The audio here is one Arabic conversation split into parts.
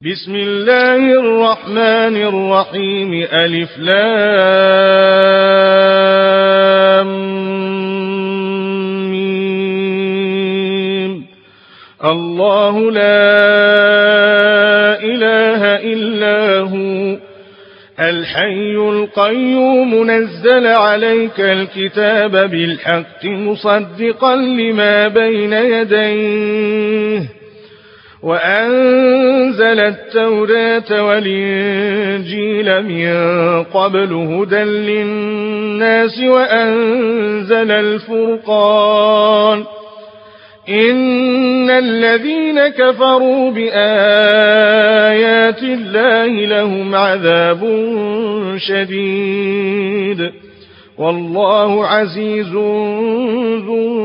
بسم الله الرحمن الرحيم ألف لام ميم. الله لا إله إلا هو الحي القيوم نزل عليك الكتاب بالحق مصدقا لما بين يديه وأنزل التوراة والإنجيل من قبل هدى للناس وأنزل الفرقان إن الذين كفروا بآيات الله لهم عذاب شديد والله عزيز ذو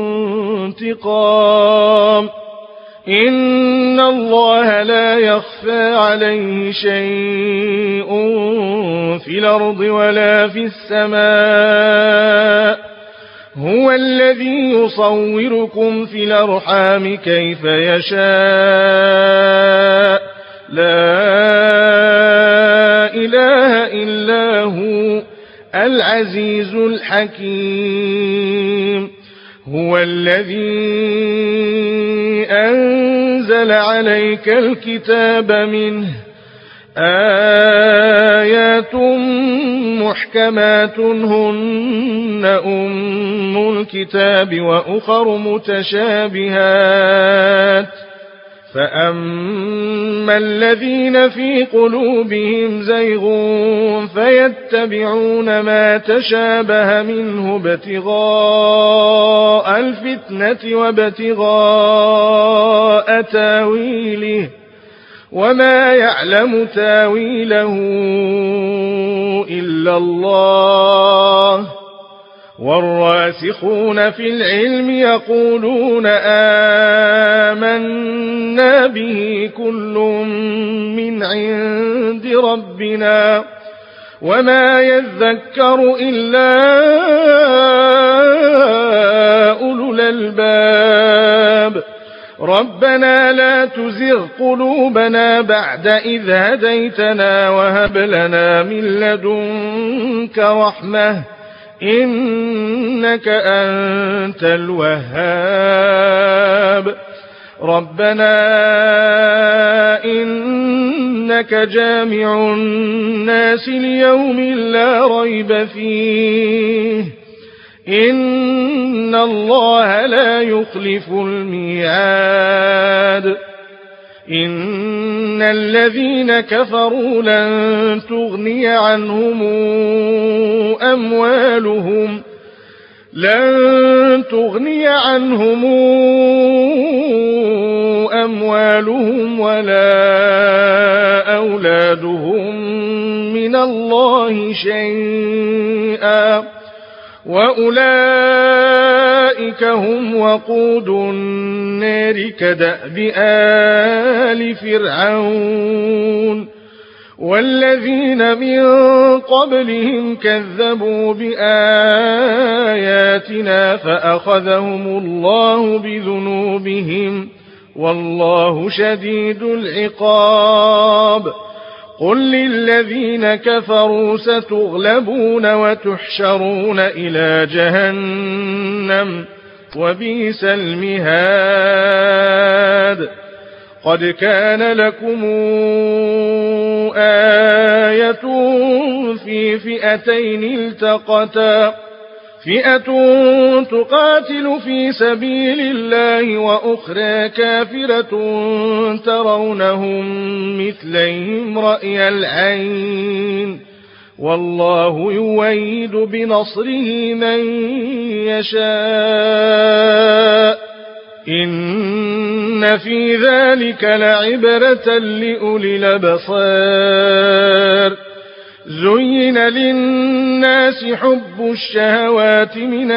انتقام إن الله لا يخفى عليه شيء في الأرض ولا في السماء هو الذي يصوركم في الأرحام كيف يشاء لا إله إلا هو العزيز الحكيم هو الذي أنزل عليك الكتاب منه آيات محكمات هن أم الكتاب وأخر متشابهات فأما الذين في قلوبهم زيغ فيتبعون ما تشابه منه ابتغاء الفتنة وابتغاء تاويله وما يعلم تاويله إلا الله والراسخون في العلم يقولون آمنا به كل من عند ربنا وما يذكر إلا أولو الألباب ربنا لا تزغ قلوبنا بعد إذ هديتنا وهب لنا من لدنك رحمة إنك أنت الوهاب ربنا إنك جامع الناس ليوم لا ريب فيه إن الله لا يخلف الميعاد إن الذين كفروا لن تغني عنهم أموالهم ولا أولادهم من الله شيئا وأولئك هم وقود النار كدأب آل فرعون والذين من قبلهم كذبوا بآياتنا فأخذهم الله بذنوبهم والله شديد العقاب قل للذين كفروا ستغلبون وتحشرون إلى جهنم وبئس المهاد قد كان لكم آية في فئتين التقتا فئة تقاتل في سبيل الله وأخرى كافرة ترونهم مثليهم رأي العين والله يؤيد بنصره من يشاء إن في ذلك لعبرة لأولي الأبصار زين للناس حب الشهوات من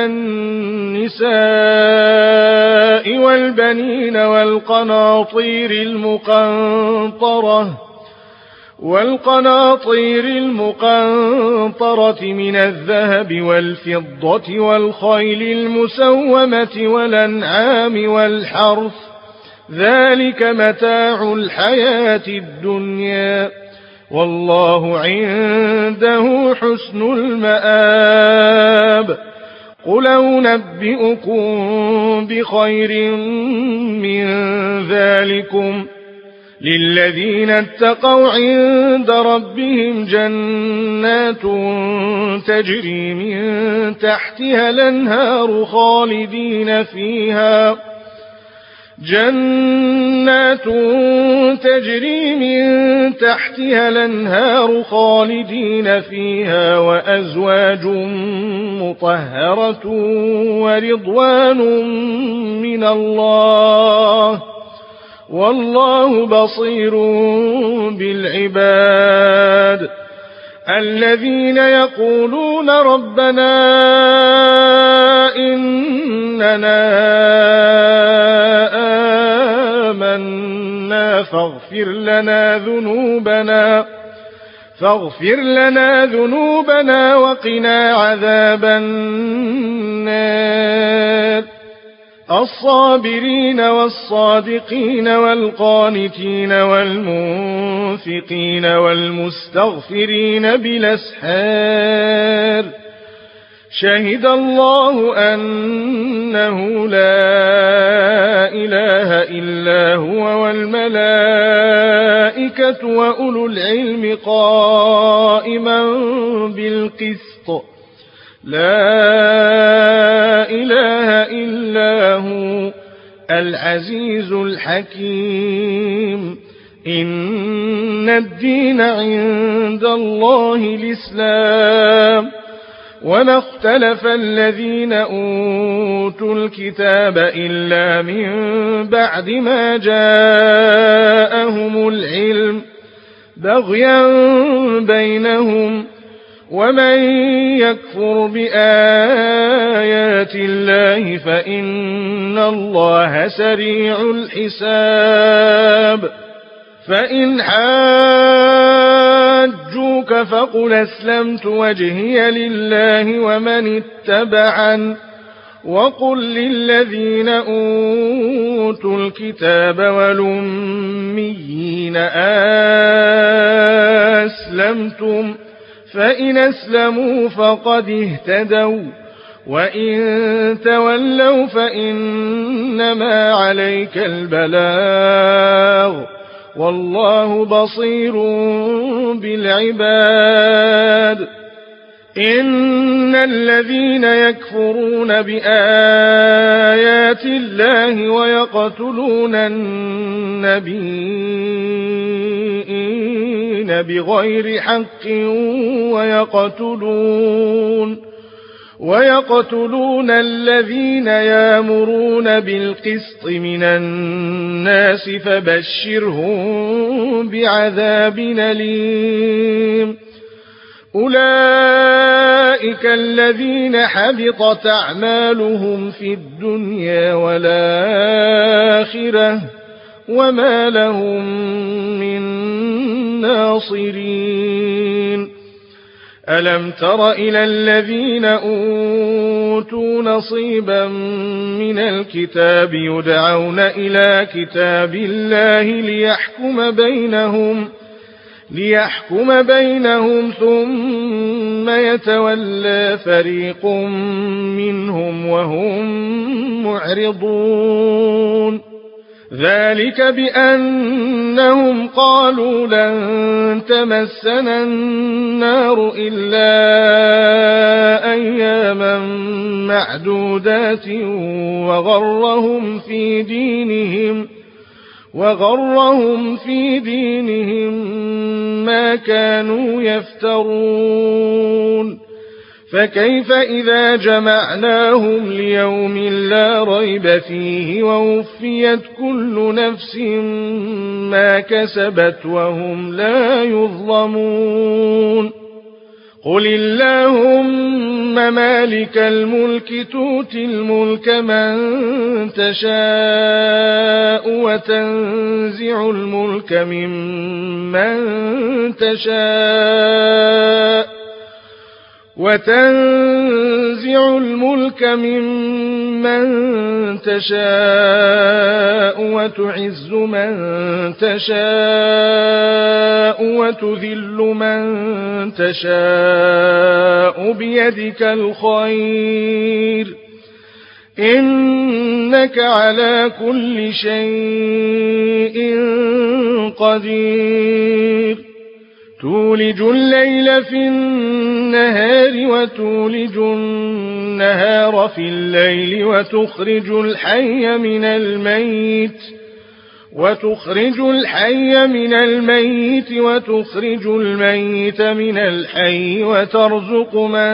النساء والبنين والقناطير المقنطرة من الذهب والفضة والخيل المسومة والأنعام والحرث ذلك متاع الحياة الدنيا والله عنده حسن المآب قل أنبئكم بخير من ذلكم للذين اتقوا عند ربهم جنات تجري من تحتها الأنهار خالدين فيها وأزواج مطهرة ورضوان من الله والله بصير بالعباد الذين يقولون ربنا إننا آمنا فاغفر لنا ذنوبنا وقنا عذاب النار الصابرين والصادقين والقانتين والمنفقين والمستغفرين بالأسحار شهد الله أنه لا إله إلا هو والملائكة وأولو العلم قائما بالقسط لا إله إلا هو العزيز الحكيم إن الدين عند الله الإسلام وما اختلف الذين أوتوا الكتاب إلا من بعد ما جاءهم العلم بغيا بينهم ومن يكفر بآيات الله فإن الله سريع الحساب فإن حاجوك فقل أسلمت وجهي لله ومن اتبعن وقل للذين أوتوا الكتاب والأميين أسلمتم فإن أسلموا فقد اهتدوا وإن تولوا فإنما عليك البلاغ والله بصير بالعباد إن الذين يكفرون بآيات الله ويقتلون النبيين بغير حق ويقتلون الذين يأمرون بالقسط من الناس فبشرهم بعذاب أليم أولئك الذين حبطت أعمالهم في الدنيا والآخرة وما لهم من ناصرين ألم تر إلى الذين أوتوا نصيبا من الكتاب يدعون إلى كتاب الله ليحكم بينهم ثم يتولى فريق منهم وهم معرضون ذلك بأنهم قالوا لن تمسنا النار إلا أياما معدودات وغرهم في دينهم ما كانوا يفترون فكيف إذا جمعناهم ليوم لا ريب فيه ووفيت كل نفس ما كسبت وهم لا يظلمون قل اللهم مالك الملك تؤتي الملك من تشاء وتنزع الملك ممن تشاء وتنزع الملك ممن تشاء وتعز من تشاء وتذل من تشاء بيدك الخير إنك على كل شيء قدير تولج الليل في النهار وتولج النهار في الليل وتخرج الحي من الميت وتخرج الميت من الحي وترزق من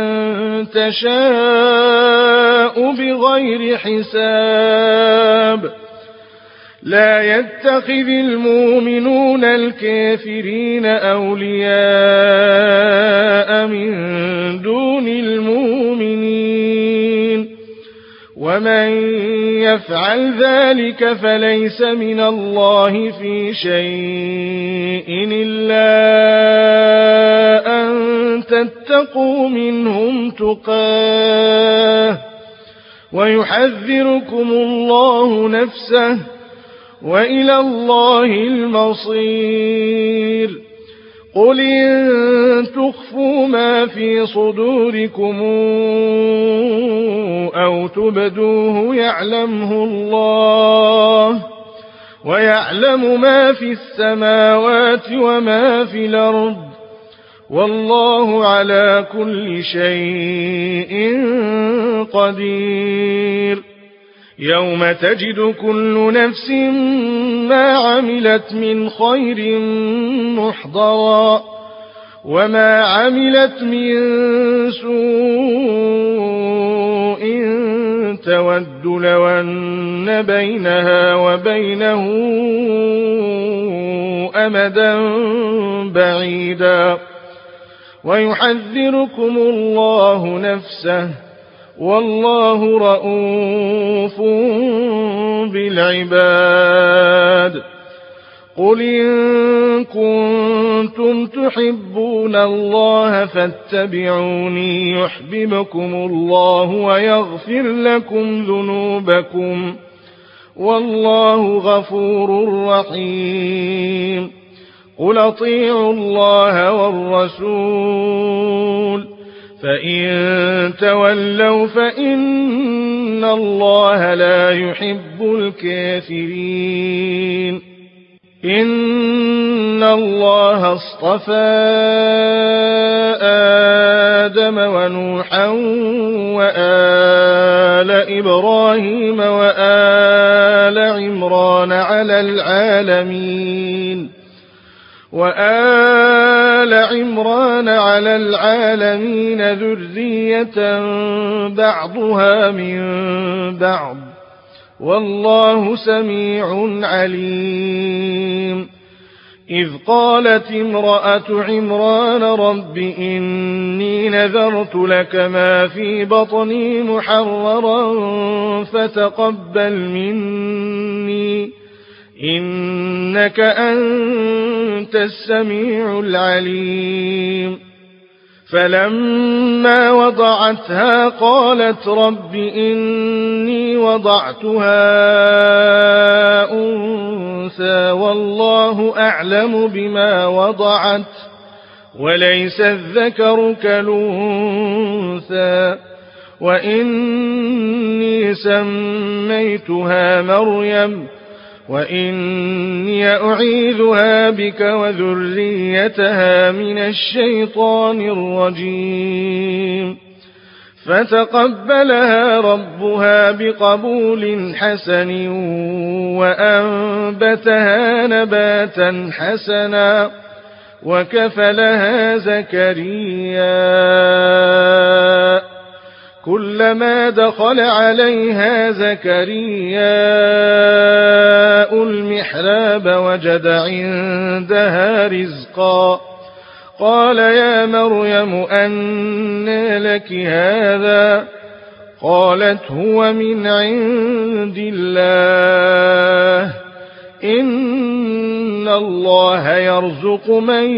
تشاء بغير حساب لا يتخذ المؤمنون الكافرين أولياء من دون المؤمنين ومن يفعل ذلك فليس من الله في شيء إلا أن تتقوا منهم تقاه ويحذركم الله نفسه وإلى الله المصير قل إن تخفوا ما في صدوركم أو تبدوه يعلمه الله ويعلم ما في السماوات وما في الأرض والله على كل شيء قدير يوم تجد كل نفس ما عملت من خير محضرا وما عملت من سوء تود لو أن بينها وبينه أمدا بعيدا ويحذركم الله نفسه والله رؤوف بالعباد قل إن كنتم تحبون الله فاتبعوني يحببكم الله ويغفر لكم ذنوبكم والله غفور رحيم قل أطيعوا الله والرسول فإن تولوا فإن الله لا يحب الكافرين إن الله اصطفى آدم ونوحا وآل إبراهيم وآل عمران على العالمين ذرية بعضها من بعض والله سميع عليم إذ قالت امرأة عمران رب إني نذرت لك ما في بطني محررا فتقبل مني إنك أنت السميع العليم فلما وضعتها قالت رب إني وضعتها أنثى والله أعلم بما وضعت وليس الذكر كالأنثى وإني سميتها مريم وإني أعيذها بك وذريتها من الشيطان الرجيم فتقبلها ربها بقبول حسن وأنبتها نباتا حسنا وكفلها زكريا كلما دخل عليها زكرياء المحراب وجد عندها رزقا قال يا مريم أنى لك هذا قالت هو من عند الله إن الله يرزق من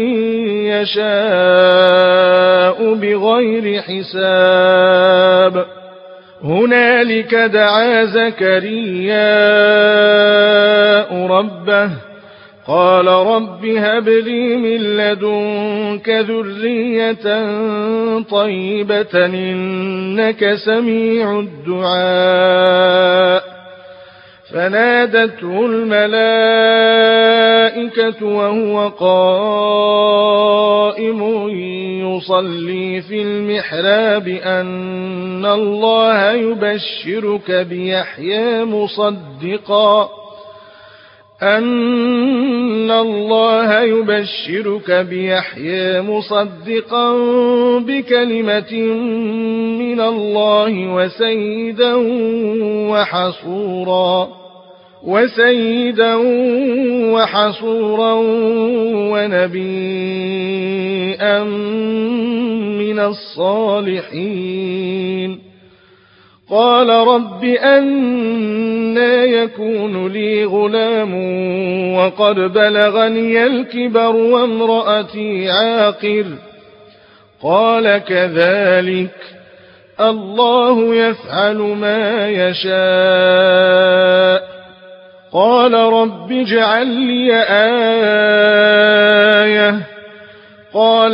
يشاء بغير حساب هنالك دعا زكرياء ربه قال رب هب لي من لدنك ذرية طيبة إنك سميع الدعاء فنادته الملائكة وهو قائم يصلي في المحراب أن الله يبشرك بيحيى مصدقا بكلمة من الله وسيدا وحصورا ونبيا من الصالحين قال رب أنى يكون لي غلام وقد بلغني الكبر وامرأتي عاقر قال كذلك الله يفعل ما يشاء قال رب اجعل لي آية قال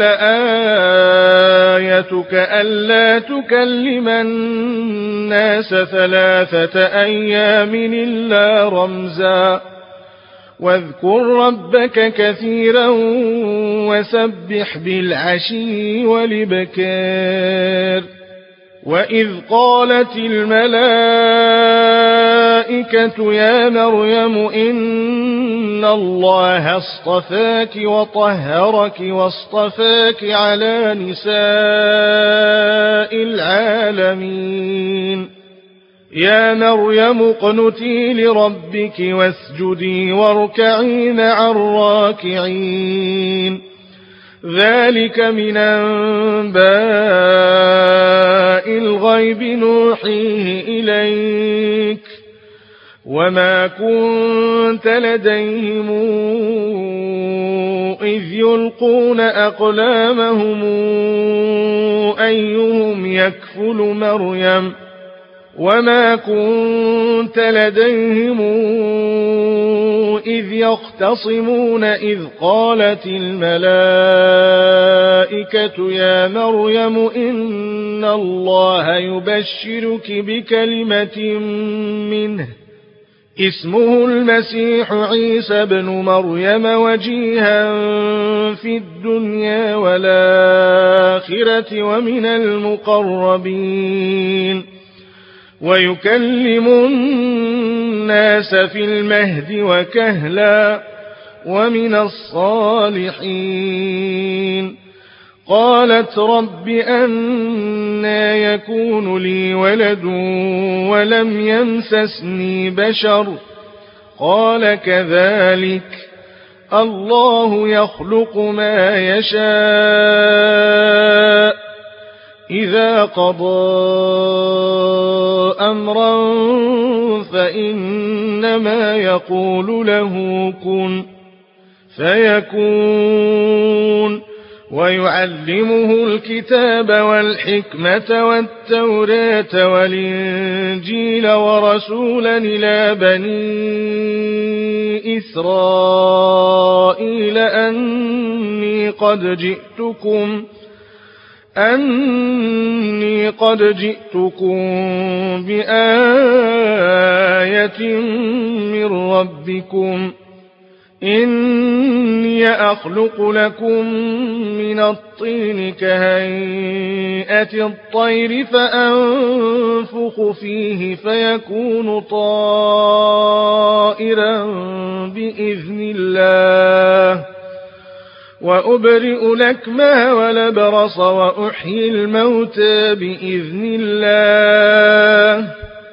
آيتك ألا تكلم الناس 3 أيام إلا رمزا واذكر ربك كثيرا وسبح بالعشي والإبكار وإذ قالت الملائكة يا مريم إن الله اصطفاك وطهرك واصطفاك على نساء العالمين يا مريم اقنتي لربك واسجدي واركعي مع الراكعين ذلك من أنباء الغيب نوحيه إليك وما كنت لديهم إذ يلقون أقلامهم أيهم يكفل مريم وما كنت لديهم إذ يختصمون إذ قالت الملائكة يا مريم إن الله يبشرك بكلمة منه اسمه المسيح عيسى بن مريم وجيها في الدنيا والآخرة ومن المقربين ويكلم الناس في المهد وكهلا ومن الصالحين قالت رب أنى يكون لي ولد ولم يمسسني بشر قال كذلك الله يخلق ما يشاء إذا قضى أمرا فإنما يقول له كن فيكون ويعلمه الكتاب والحكمة والتوراة والإنجيل ورسولا إلى بني إسرائيل أني قد جئتكم بآية من ربكم إني أخلق لكم من الطين كهيئة الطير فأنفخ فيه فيكون طائرا بإذن الله وأبرئ الأكمه والأبرص وأحيي الموتى بإذن الله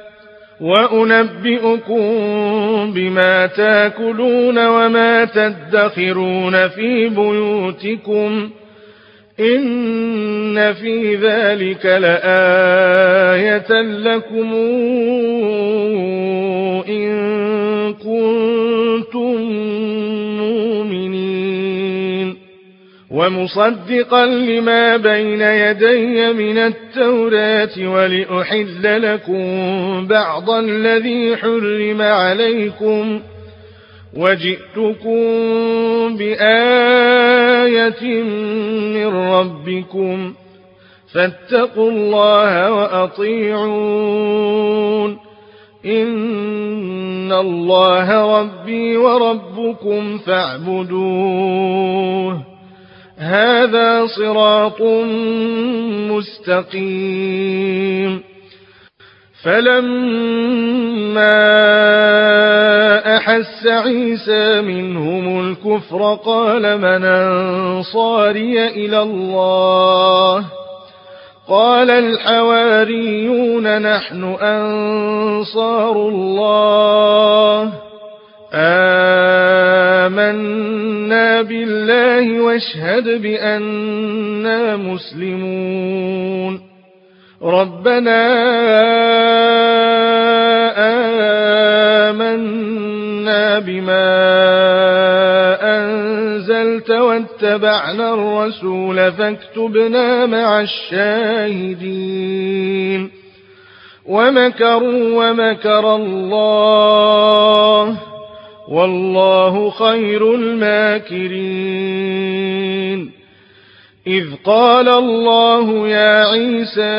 وأنبئكم بما تاكلون وما تدخرون في بيوتكم إن في ذلك لآية لكم إن كنتم كنتم مؤمنين ومصدقا لما بين يدي من التوراة ولأحل لكم بعض الذي حرم عليكم وجئتكم بآية من ربكم فاتقوا الله وأطيعون إن الله ربي وربكم فاعبدوه هذا صراط مستقيم فلما أحس عيسى منهم الكفر قال من أنصاري إلى الله قال الحواريون نحن أنصار الله آمنا بالله واشهد بأننا مسلمون ربنا آمنا بما أنزلت واتبعنا الرسول فاكتبنا مع الشاهدين ومكروا ومكر الله والله خير الماكرين إذ قال الله يا عيسى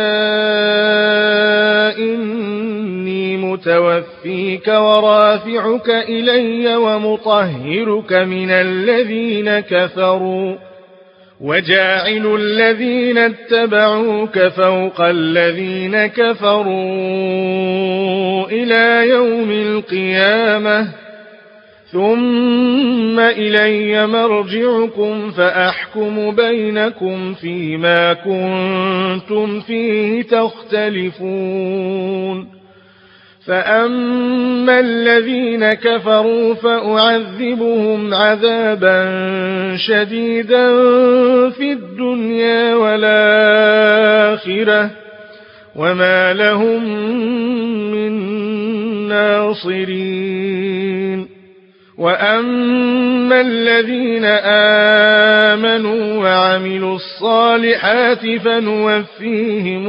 إني متوفيك ورافعك إلي ومطهرك من الذين كفروا وجاعل الذين اتبعوك فوق الذين كفروا إلى يوم القيامة ثم إلي مرجعكم فأحكم بينكم فيما كنتم فيه تختلفون فأما الذين كفروا فأعذبهم عذابا شديدا في الدنيا والآخرة وما لهم من ناصرين وأما الذين آمنوا وعملوا الصالحات فنوفيهم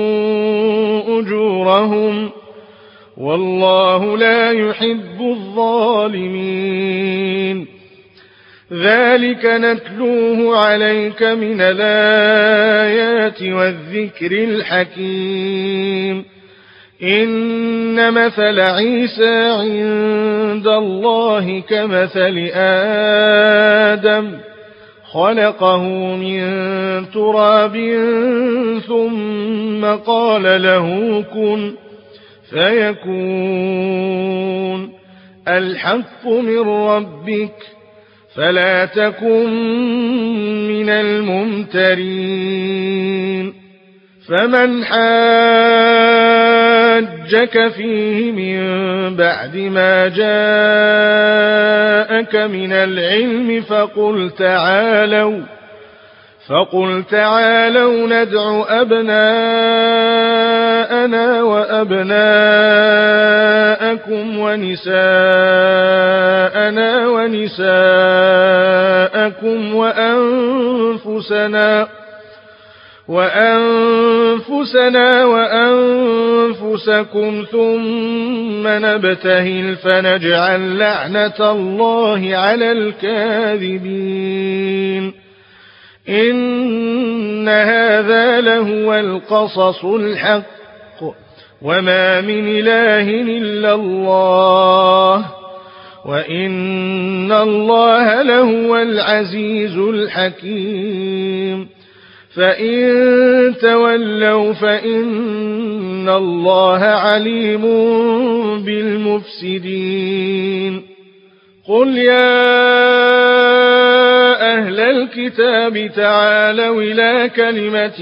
أجورهم والله لا يحب الظالمين ذلك نتلوه عليك من الآيات والذكر الحكيم إن مثل عيسى عند الله كمثل آدم خلقه من تراب ثم قال له كن فيكون الحق من ربك فلا تكن من الممترين فمن حاجك فيه من بعد ما جاءك من العلم فقل تعالوا ندع أبناءنا وأبناءكم ونساءنا ونساءكم وأنفسنا وأنفسكم ثم نبتهل فنجعل لعنة الله على الكاذبين إن هذا لهو القصص الحق وما من إله إلا الله وإن الله لهو العزيز الحكيم فإن تولوا فإن الله عليم بالمفسدين قل يا أهل الكتاب تعالوا إلى كلمة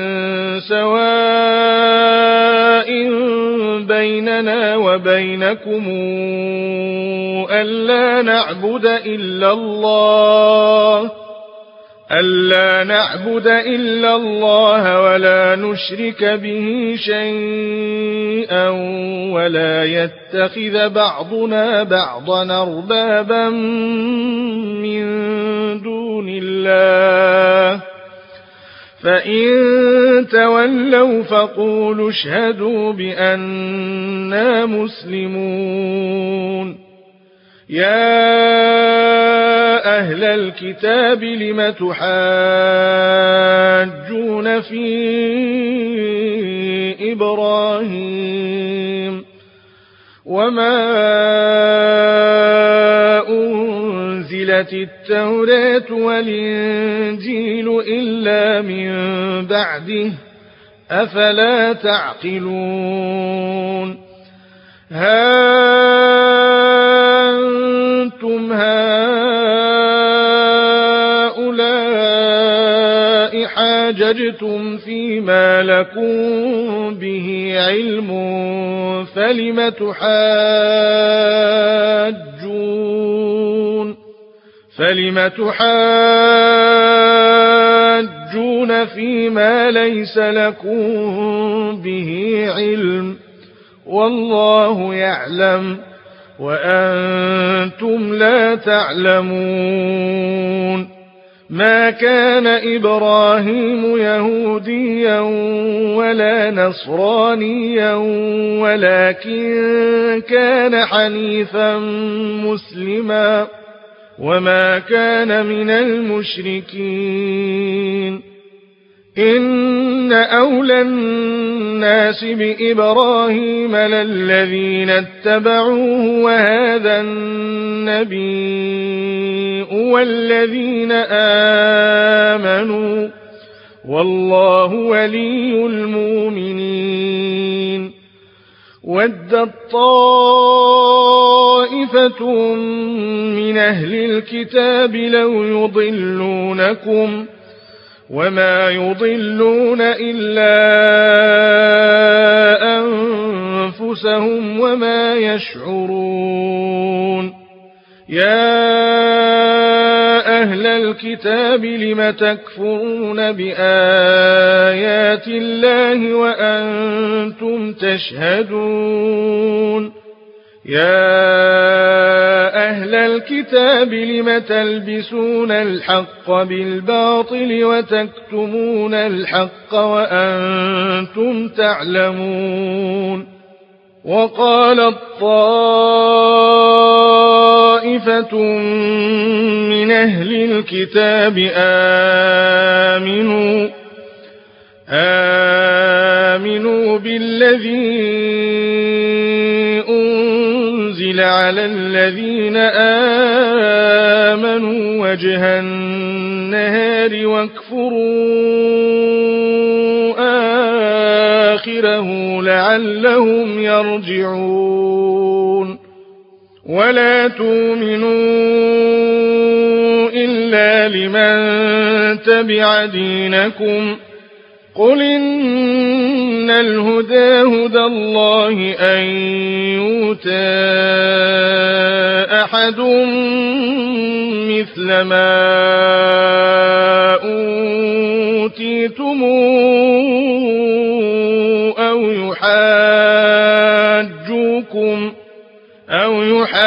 سواء بيننا وبينكم ألا نعبد إلا الله ألا نعبد إلا الله ولا نشرك به شيئا ولا يتخذ بعضنا بعضا أربابا من دون الله فإن تولوا فقولوا اشهدوا بأننا مسلمون. يا أهل الكتاب لم تحاجون في إبراهيم وما أنزلت التوراة والإنجيل إلا من بعده أفلا تعقلون. أنتم هؤلاء حاججتم فيما لكم به علم فلم تحاجون فيما ليس لكم به علم والله يعلم وأنتم لا تعلمون. ما كان إبراهيم يهوديا ولا نصرانيا ولكن كان حنيفا مسلما وما كان من المشركين. إن أولى الناس بإبراهيم للذين اتبعوه وهذا النبي والذين آمنوا والله ولي المؤمنين. ودت طائفة من أهل الكتاب لو يضلونكم وما يضلون إلا أنفسهم وما يشعرون. يا أهل الكتاب لم تكفرون بآيات الله وأنتم تشهدون. يا أهل الكتاب لم تلبسون الحق بالباطل وتكتمون الحق وأنتم تعلمون. وقالت طائفة من أهل الكتاب آمنوا بالذي أنزل على الذين آمنوا وجه النهار واكفروا آخره لعلهم يرجعون. ولا تؤمنوا إلا لمن تبع دينكم قل إن الهدى هدى الله أن يؤتى أحد مثل ما أوتيتم أو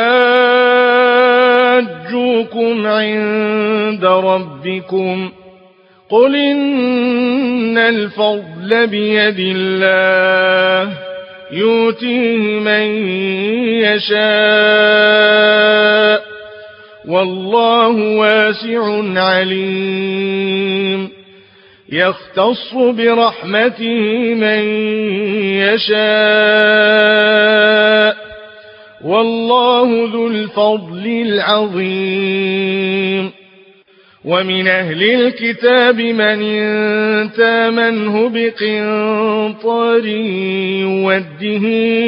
يحاجوكم عند ربكم قل إن الفضل بيد الله يؤتيه من يشاء والله واسع عليم. يختص برحمته من يشاء والله ذو الفضل العظيم. ومن أهل الكتاب من إن تامنه بقنطار يوده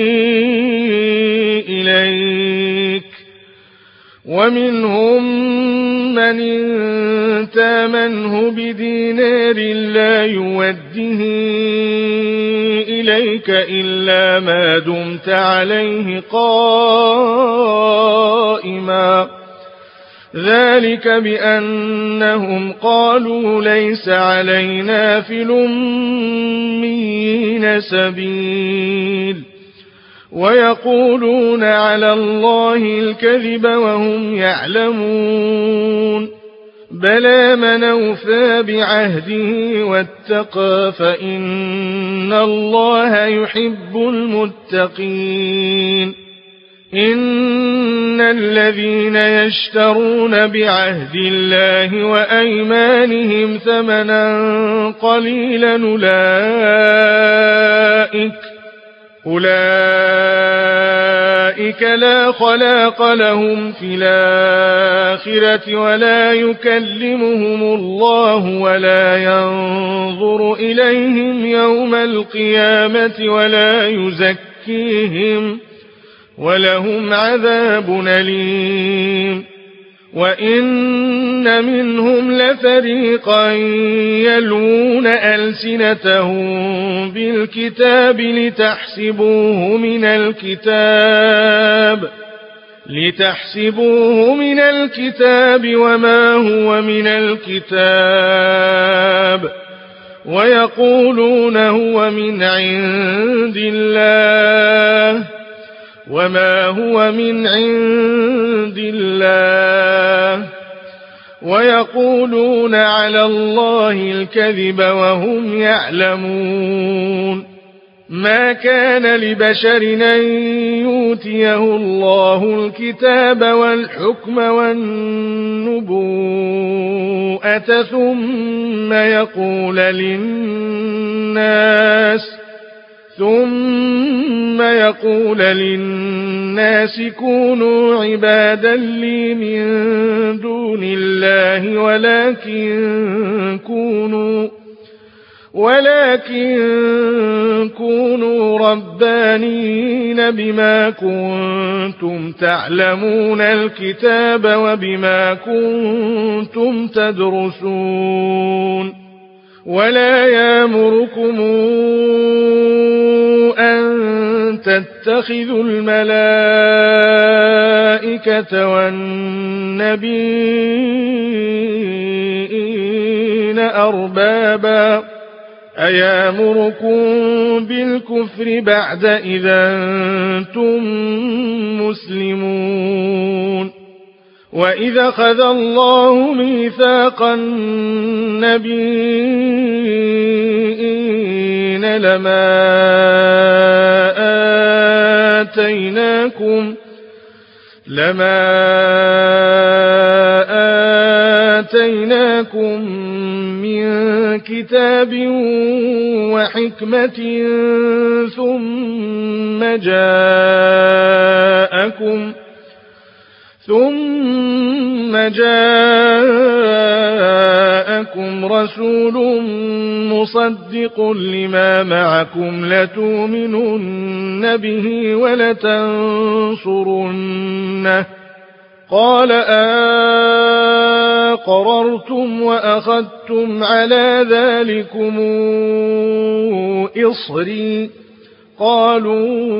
إليك ومنهم من إن تامنه بدينار لا يوده إليك إلا ما دمت عليه قائما ذلك بأنهم قالوا ليس علينا في الأميين سبيل ويقولون على الله الكذب وهم يعلمون بلى من أوفى بعهده واتقى فإن الله يحب المتقين إن الذين يشترون بعهد الله وأيمانهم ثمنا قليلا أولئك لا خلاق لهم في الآخرة ولا يكلمهم الله ولا ينظر إليهم يوم القيامة ولا يزكيهم ولهم عذاب أليم وإن منهم لفريقا يلوون ألسنتهم بالكتاب لتحسبوه من الكتاب وما هو من الكتاب ويقولون هو من عند الله وما هو من عند الله ويقولون على الله الكذب وهم يعلمون ما كان لبشر أن يؤتيه الله الكتاب والحكم والنبوءة ثم يقول للناس كونوا عبادا لي من دون الله ولكن كونوا ربانيين بما كنتم تعلمون الكتاب وبما كنتم تدرسون ولا يأمركم أن تتخذوا الملائكة والنبيين أربابا أيامركم بالكفر بعد إذا أنتم مسلمون وإذا أخذ الله ميثاق النبيين لما آتيناكم من كتاب وحكمة ثم جاءكم رسول مصدق لما معكم لتؤمنن به ولتنصرنه قال أقررتم وأخذتم على ذلكم إصري قالوا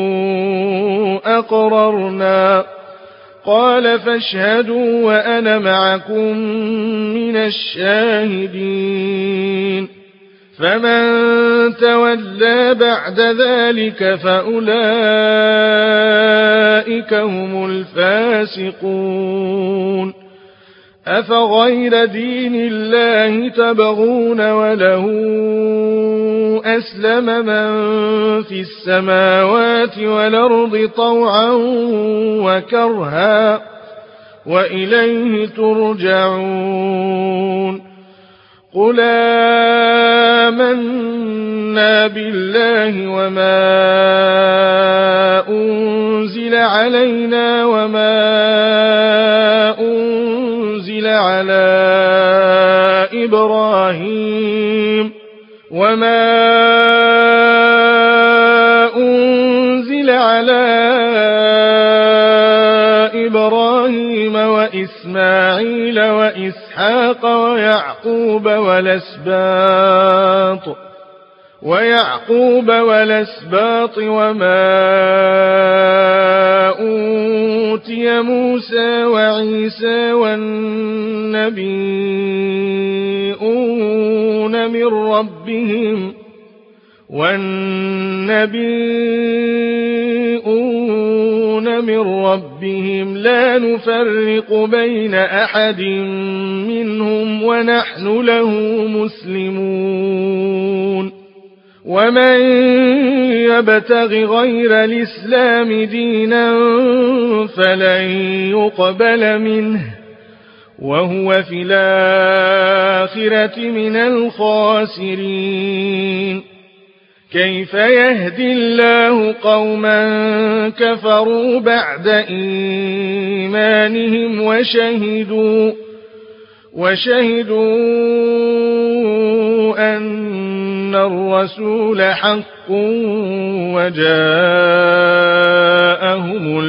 أقررنا قال فاشهدوا وأنا معكم من الشاهدين فمن تولى بعد ذلك فأولئك هم الفاسقون أفغير دين الله تبغون وله أسلم من في السماوات والأرض طوعا وكرها وإليه ترجعون قل آمنا بالله وما أنزل علينا وما أنزل على إبراهيم وإسماعيل وإسحاق ويعقوب ويعقوب والأسباط وما أوتي موسى وعيسى والنبيون من ربهم لا نفرق بين أحد منهم ونحن له مسلمون ومن يبتغ غير الإسلام دينا فلن يقبل منه وهو في الآخرة من الخاسرين كيف يهدي الله قوما كفروا بعد إيمانهم وشهدوا أن الرسول حق وجاءهم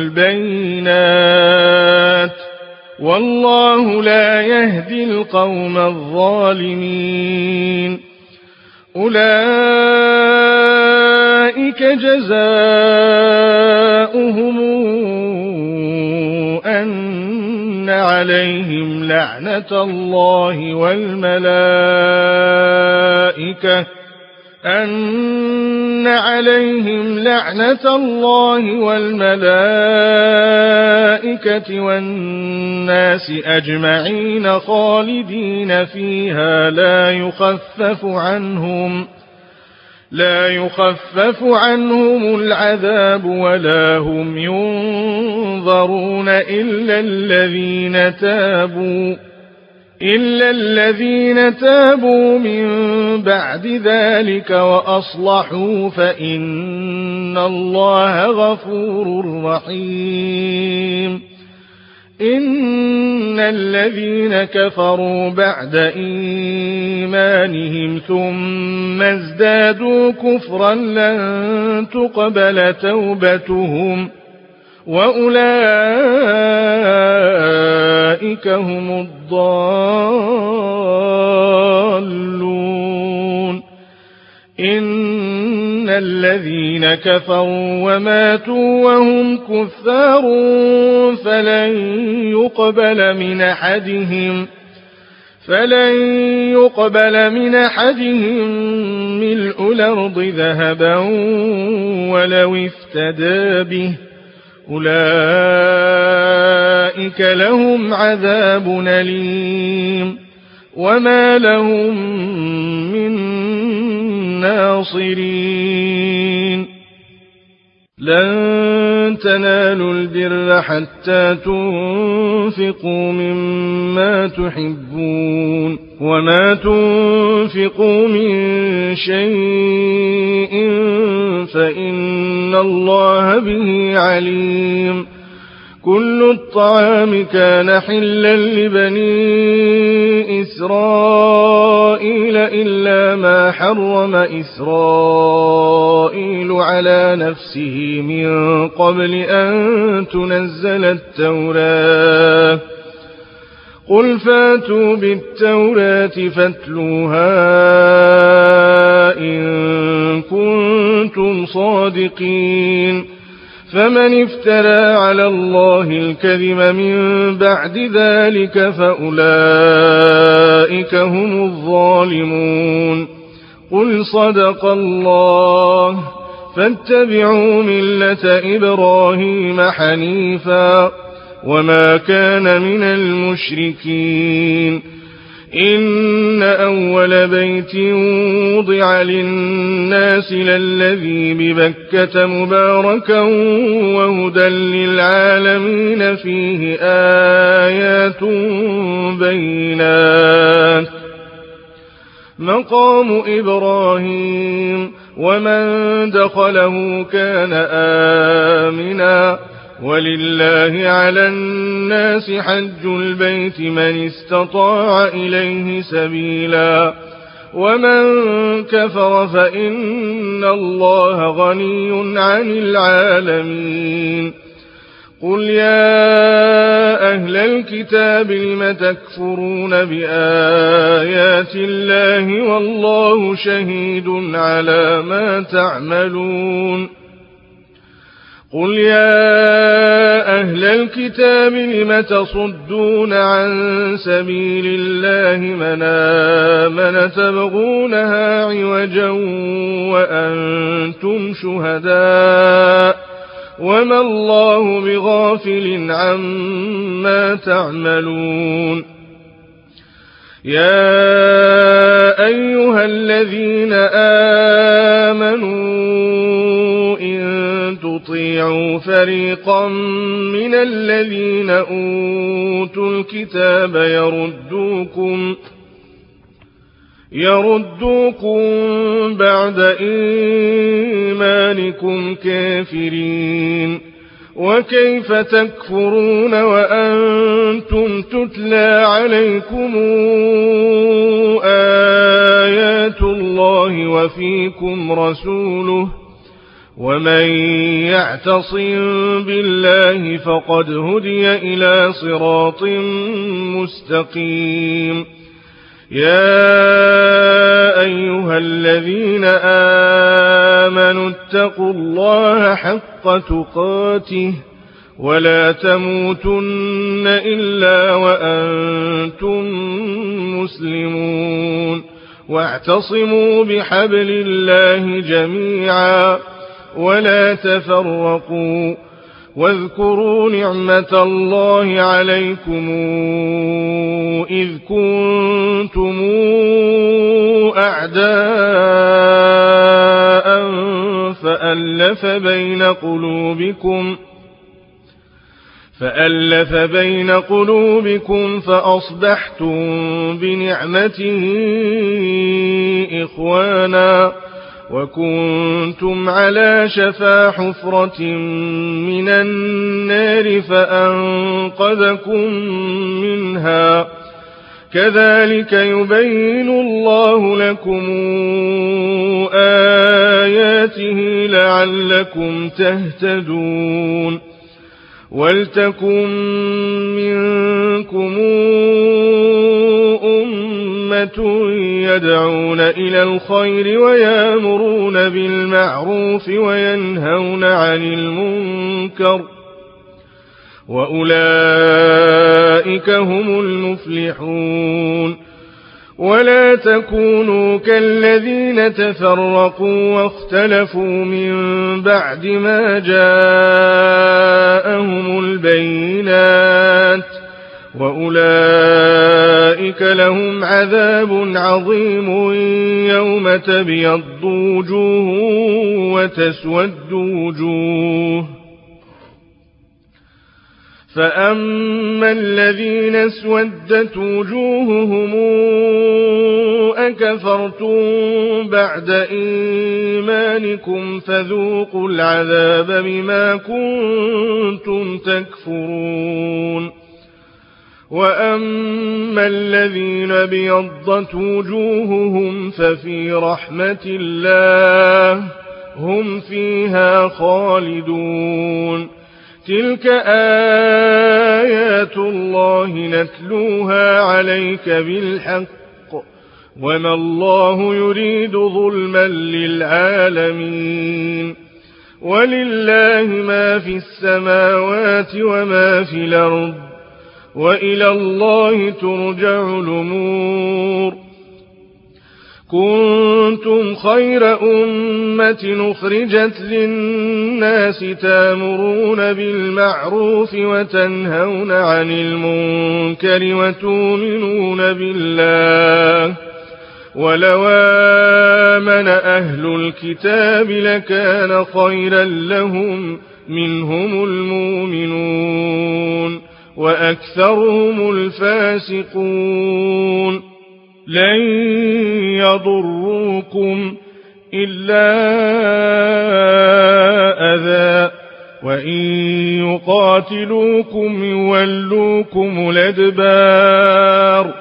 البينات والله لا يهدي القوم الظالمين أولئك جزاؤهم أن عليهم لعنة الله والملائكة والناس أجمعين خالدين فيها لا يخفف عنهم العذاب ولا هم ينظرون إلا الذين تابوا من بعد ذلك وأصلحوا فإن الله غفور رحيم إن الذين كفروا بعد إيمانهم ثم ازدادوا كفرا لن تقبل توبتهم وأولئك هم الضالون إن الذين كفروا وماتوا وهم كفار فلن يقبل من أحدهم ملء الأرض ذهبا ولو افتدى به أولئك لهم عذاب أليم وما لهم من ناصرين لن تنالوا البر حتى تنفقوا مما تحبون وما تنفقوا من شيء فإن الله به عليم كل الطعام كان حلا لبني إسرائيل إلا ما حرم إسرائيل على نفسه من قبل أن تنزل التوراة قل فاتوا بالتوراة فاتلوها إن كنتم صادقين فمن افترى على الله الكذب من بعد ذلك فأولئك هم الظالمون قل صدق الله فاتبعوا ملة إبراهيم حنيفا وما كان من المشركين إن أول بيت وضع للناس للذي ببكة مباركا وهدى للعالمين فيه آيات بينات مقام إبراهيم ومن دخله كان آمنا ولله على الناس حج البيت من استطاع إليه سبيلا ومن كفر فإن الله غني عن العالمين قل يا أهل الكتاب لم تكفرون بآيات الله والله شهيد على ما تعملون قل يا أهل الكتاب لم تصدون عن سبيل الله من آمن تبغونها عوجا وأنتم شهداء وما الله بغافل عما تعملون يا أيها الذين آمنوا إن تطيعوا فريقا من الذين أوتوا الكتاب يردوكم بعد إيمانكم كافرين وكيف تكفرون وأنتم تتلى عليكم آيات الله وفيكم رسوله ومن يعتصم بالله فقد هدي إلى صراط مستقيم يا أيها الذين آمنوا اتقوا الله حق تقاته ولا تموتن إلا وأنتم مسلمون واعتصموا بحبل الله جميعا ولا تفرقوا واذكروا نعمة الله عليكم إذ كنتم أعداء فألف بين قلوبكم فأصبحتم بنعمته إخوانا وكنتم على شفا حفرة من النار فأنقذكم منها كذلك يبين الله لكم آياته لعلكم تهتدون ولتكن منكم أمة يدعون إلى الخير ويأمرون بالمعروف وينهون عن المنكر وأولئك هم المفلحون ولا تكونوا كالذين تفرقوا واختلفوا من بعد ما جاءهم البينات وأولئك لهم عذاب عظيم يوم تبيض وجوه وتسود وجوه فأما الذين اسودت وجوههم أكفرتم بعد إيمانكم فذوقوا العذاب بما كنتم تكفرون وأما الذين ابيضت وجوههم ففي رحمة الله هم فيها خالدون تلك آيات الله نتلوها عليك بالحق وما الله يريد ظلما للعالمين ولله ما في السماوات وما في الأرض وإلى الله ترجع الأمور كنتم خير أمة أخرجت للناس تأمرون بالمعروف وتنهون عن المنكر وتؤمنون بالله ولو آمن أهل الكتاب لكان خيرا لهم منهم المؤمنون وأكثرهم الفاسقون لن يضروكم إلا أذى وإن يقاتلوكم يولوكم الأدبار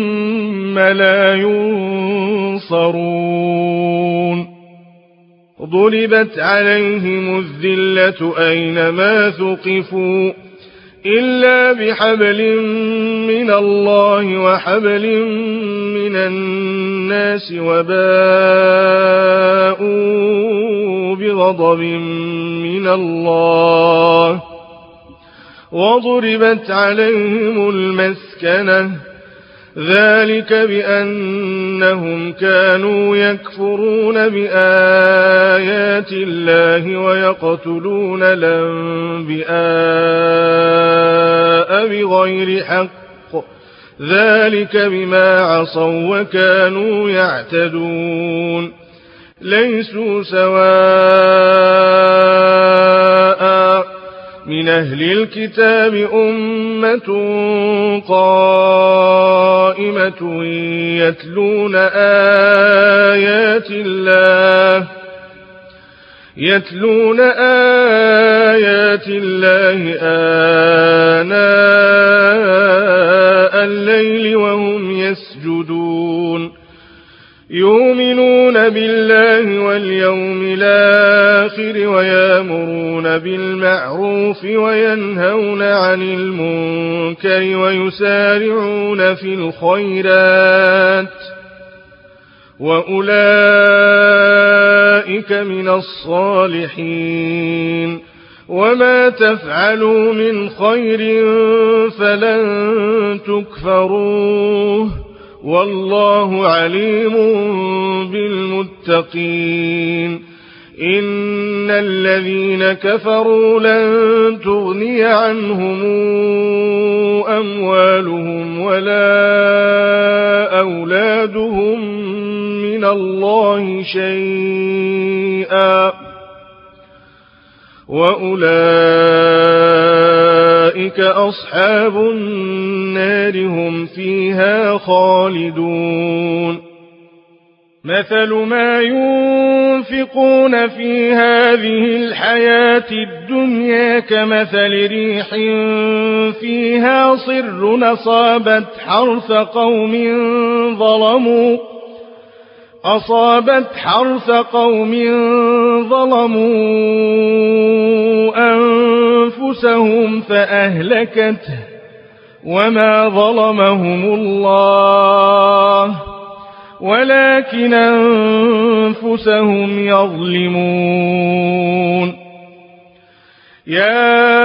ثم لا ينصرون ضربت عليهم الذلة أينما ثقفوا إلا بحبل من الله وحبل من الناس وباءوا بغضب من الله وضربت عليهم المسكنة ذلك بأنهم كانوا يكفرون بآيات الله ويقتلون الأنبياء بغير حق ذلك بما عصوا وكانوا يعتدون ليسوا سواء من أهل الكتاب أمة قائمة يتلون آيات الله آناء الليل وهم يسجدون يؤمنون بالله واليوم الآخر ويأمرون بالمعروف وينهون عن المنكر ويسارعون في الخيرات وأولئك من الصالحين وما تفعلوا من خير فلن تكفروه والله عليم بالمتقين إن الذين كفروا لن تغني عنهم أموالهم ولا أولادهم من الله شيئا وأولئك أصحاب النار هم فيها خالدون مثل ما ينفقون في هذه الحياة الدنيا كمثل ريح فيها صر أصابت حرث قوم ظلموا أنفسهم فأهلكته وما ظلمهم الله ولكن أنفسهم يظلمون يا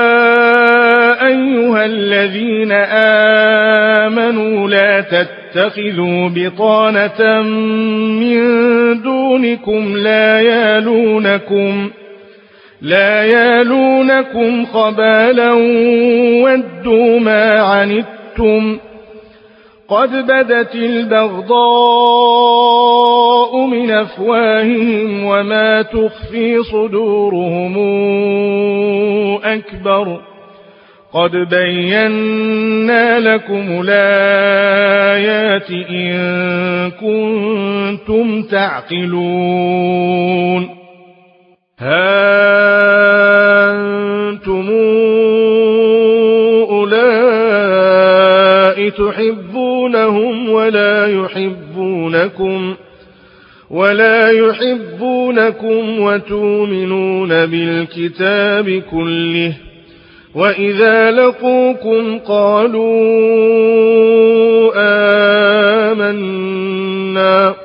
أيها الذين آمنوا لا تتخذوا بطانة من دونكم لا يالونكم خبالا ودوا ما عنتم قد بدت البغضاء من أفواههم وما تخفي صدورهم أكبر قد بينا لكم الآيات إن كنتم تعقلون ها أنتم أولئك تحبونهم ولا يحبونكم وتؤمنون بالكتاب كله وإذا لقوكم قالوا آمنا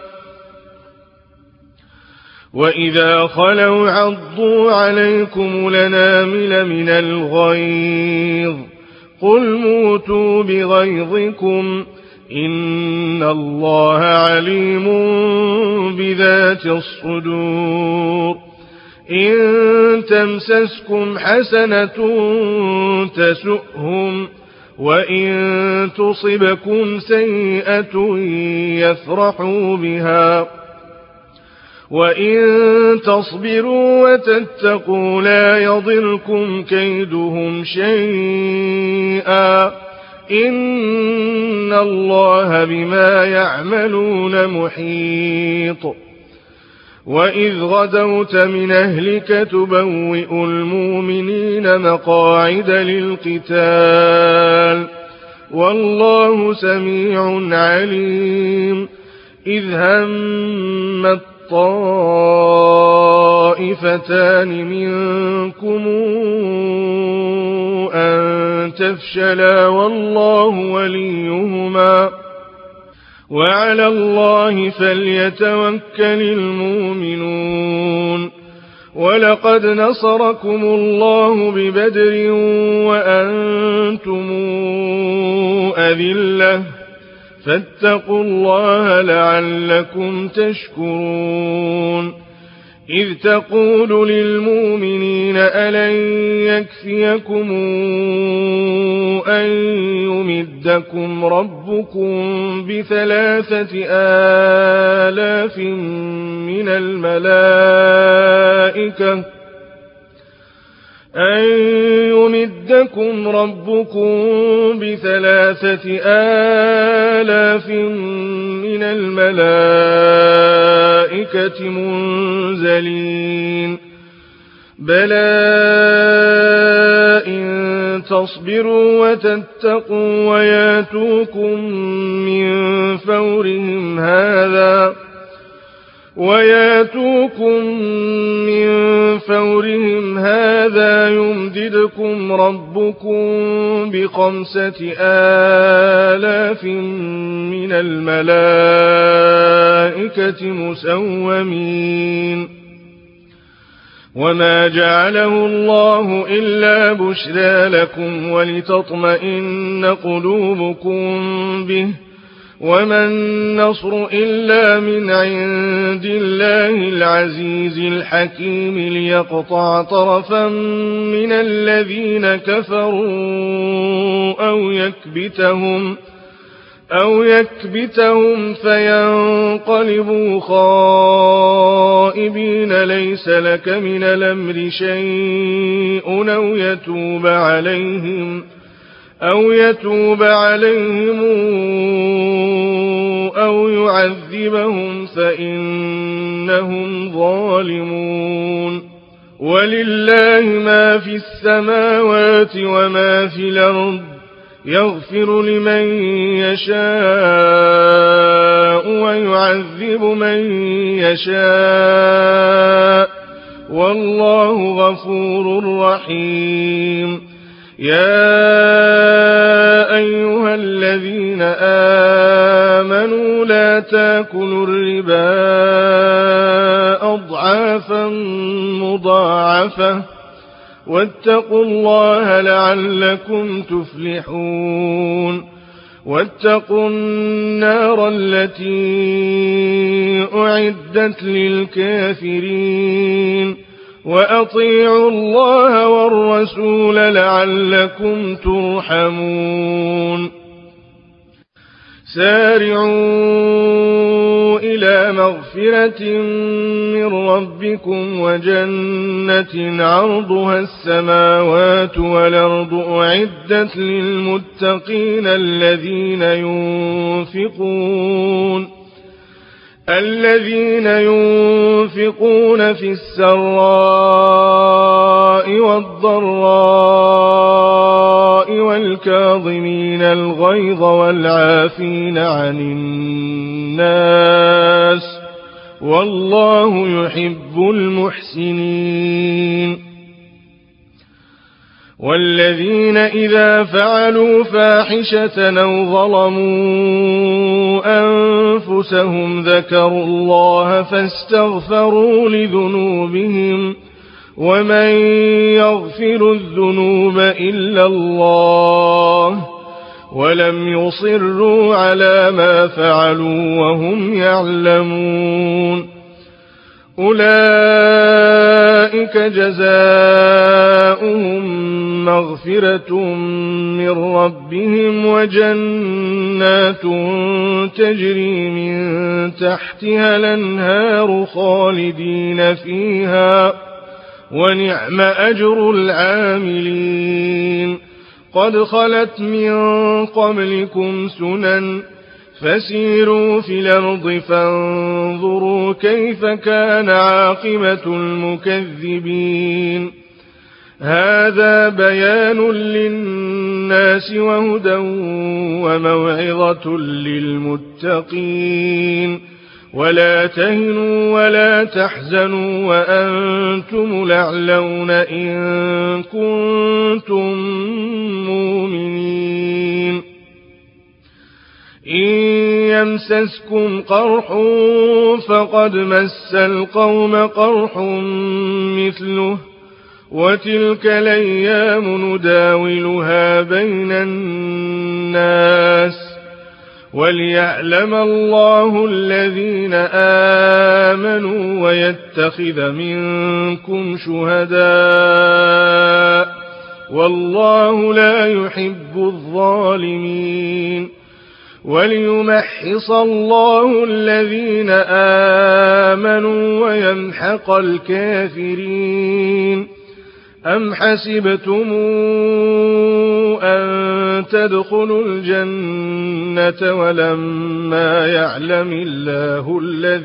وإذا خلوا عضوا عليكم الأنامل من الغيظ قل موتوا بغيظكم إن الله عليم بذات الصدور إن تمسسكم حسنة تسؤهم وإن تصبكم سيئة يفرحوا بها وإن تصبروا وتتقوا لا يضركم كيدهم شيئا إن الله بما يعملون محيط وإذ غدوت من أهلك تبوئ المؤمنين مقاعد للقتال والله سميع عليم إذ همت الطائفتان منكم أن تفشلا والله وليهما وعلى الله فليتوكل المؤمنون ولقد نصركم الله ببدر وأنتم أذلة فاتقوا الله لعلكم تشكرون إذ تقول للمؤمنين ألن يكفيكم أن يمدكم ربكم ب3,000 من الملائكة منزلين بلى إن تصبروا وتتقوا وياتوكم من فورهم هذا يمددكم ربكم ب5,000 من الملائكة مسومين وما جعله الله إلا بشرى لكم ولتطمئن قلوبكم به وما النصر إلا من عند الله العزيز الحكيم ليقطع طرفا من الذين كفروا أو يكبتهم فينقلبوا خائبين ليس لك من الأمر شيء أو يتوب عليهم أو يعذبهم فإنهم ظالمون ولله ما في السماوات وما في الأرض يغفر لمن يشاء ويعذب من يشاء والله غفور رحيم يا أيها الذين آمنوا لا تاكلوا الربا أضعافا مضاعفة واتقوا الله لعلكم تفلحون واتقوا النار التي أعدت للكافرين وأطيعوا الله والرسول لعلكم ترحمون سارعوا إلى مغفرة من ربكم وجنة عرضها السماوات والأرض أعدت للمتقين الذين ينفقون في السراء والضراء والكاظمين الغيظ والعافين عن الناس والله يحب المحسنين والذين إذا فعلوا فاحشة أو ظلموا أنفسهم ذكروا الله فاستغفروا لذنوبهم ومن يغفر الذنوب إلا الله ولم يصروا على ما فعلوا وهم يعلمون أولئك جزاؤهم مغفرة من ربهم وجنات تجري من تحتها الأنهار خالدين فيها ونعم أجر العاملين قد خلت من قبلكم سنن فسيروا في الأرض فانظروا كيف كان عاقبة المكذبين هذا بيان للناس وهدى وموعظة للمتقين ولا تهنوا ولا تحزنوا وأنتم الأعلون إن كنتم مؤمنين إن يمسسكم قرح فقد مس القوم قرح مثله وتلك الأيام نداولها بين الناس وليعلم الله الذين آمنوا ويتخذ منكم شهداء والله لا يحب الظالمين وليمحص الله الذين آمنوا ويمحق الكافرين أم حسبتم أن تدخلوا الجنة ولما يعلم الله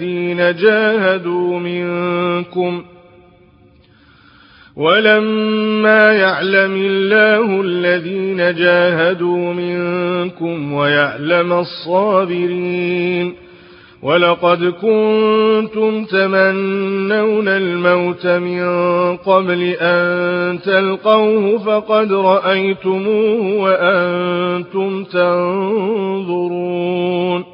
الذين جاهدوا منكم ويعلم الصابرين ولقد كنتم تمنون الموت من قبل أن تلقوه فقد رأيتموه وأنتم تنظرون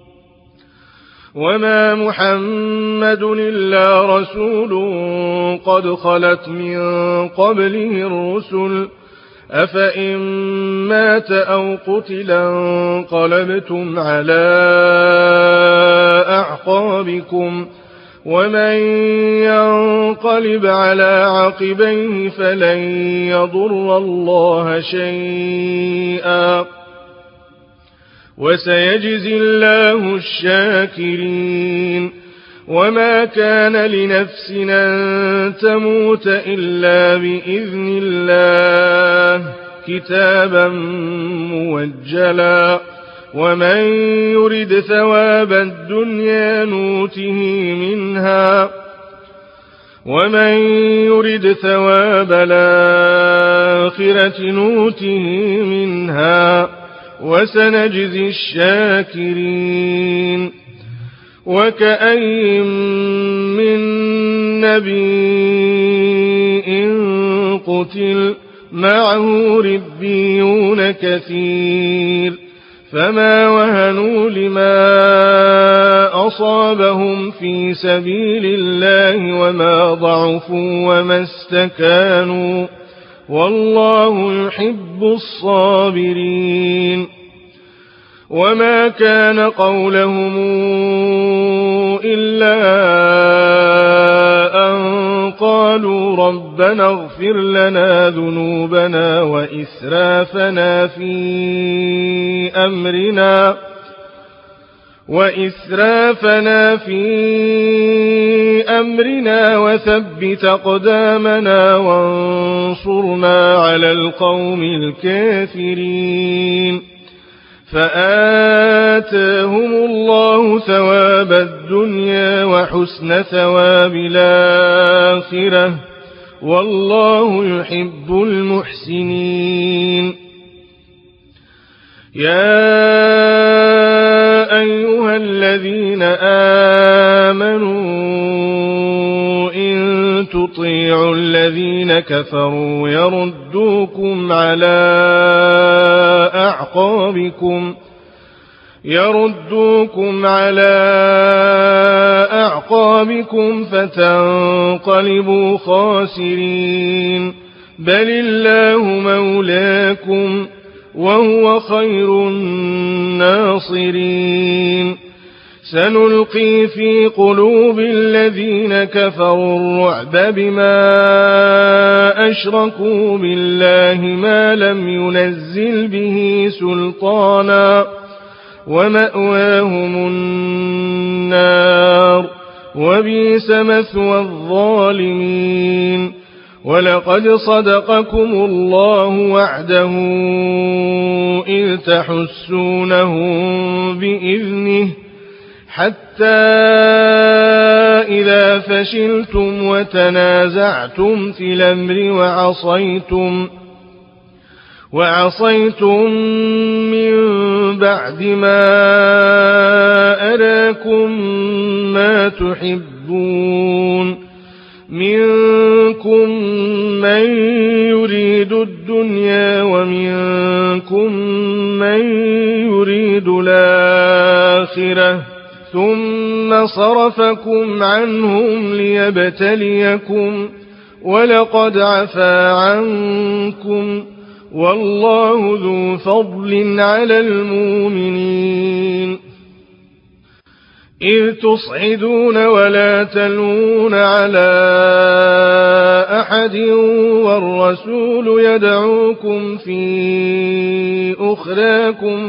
وما محمد إلا رسول قد خلت من قبله الرسل أفإن مات أو قتلا انقلبتم على أعقابكم ومن ينقلب على عقبيه فلن يضر الله شيئا وسيجزي الله الشاكرين وما كان لنفس أن تموت إلا بإذن الله كتابا موجلا ومن يرد ثواب الدنيا نوته منها ومن يرد ثواب الآخرة نوته منها وسنجزي الشاكرين وكأي من نبي قتل معه ربيون كثير فما وهنوا لما أصابهم في سبيل الله وما ضعفوا وما استكانوا والله يحب الصابرين وما كان قولهم إلا أن قالوا ربنا اغفر لنا ذنوبنا وإسرافنا في أمرنا وثبت أقدامنا وانصرنا على القوم الكافرين فآتاهم الله ثواب الدنيا وحسن ثواب الآخرة والله يحب المحسنين يا أيها الذين آمنوا إن تطيعوا الذين كفروا يردوكم على أعقابكم فتنقلبوا خاسرين بل الله مولاكم وهو خير الناصرين سنلقي في قلوب الذين كفروا الرعب بما أشركوا بالله ما لم ينزل به سلطانا ومأواهم النار وبئس مثوى الظالمين ولقد صدقكم الله وعده إذ تحسونهم بإذنه حتى إذا فشلتم وتنازعتم في الأمر وعصيتم من بعد ما أراكم ما تحبون منكم من يريد الدنيا ومنكم من يريد الآخرة ثم صرفكم عنهم ليبتليكم ولقد عفا عنكم والله ذو فضل على المؤمنين إذ تصعدون ولا تلوون على أحد والرسول يدعوكم في أخراكم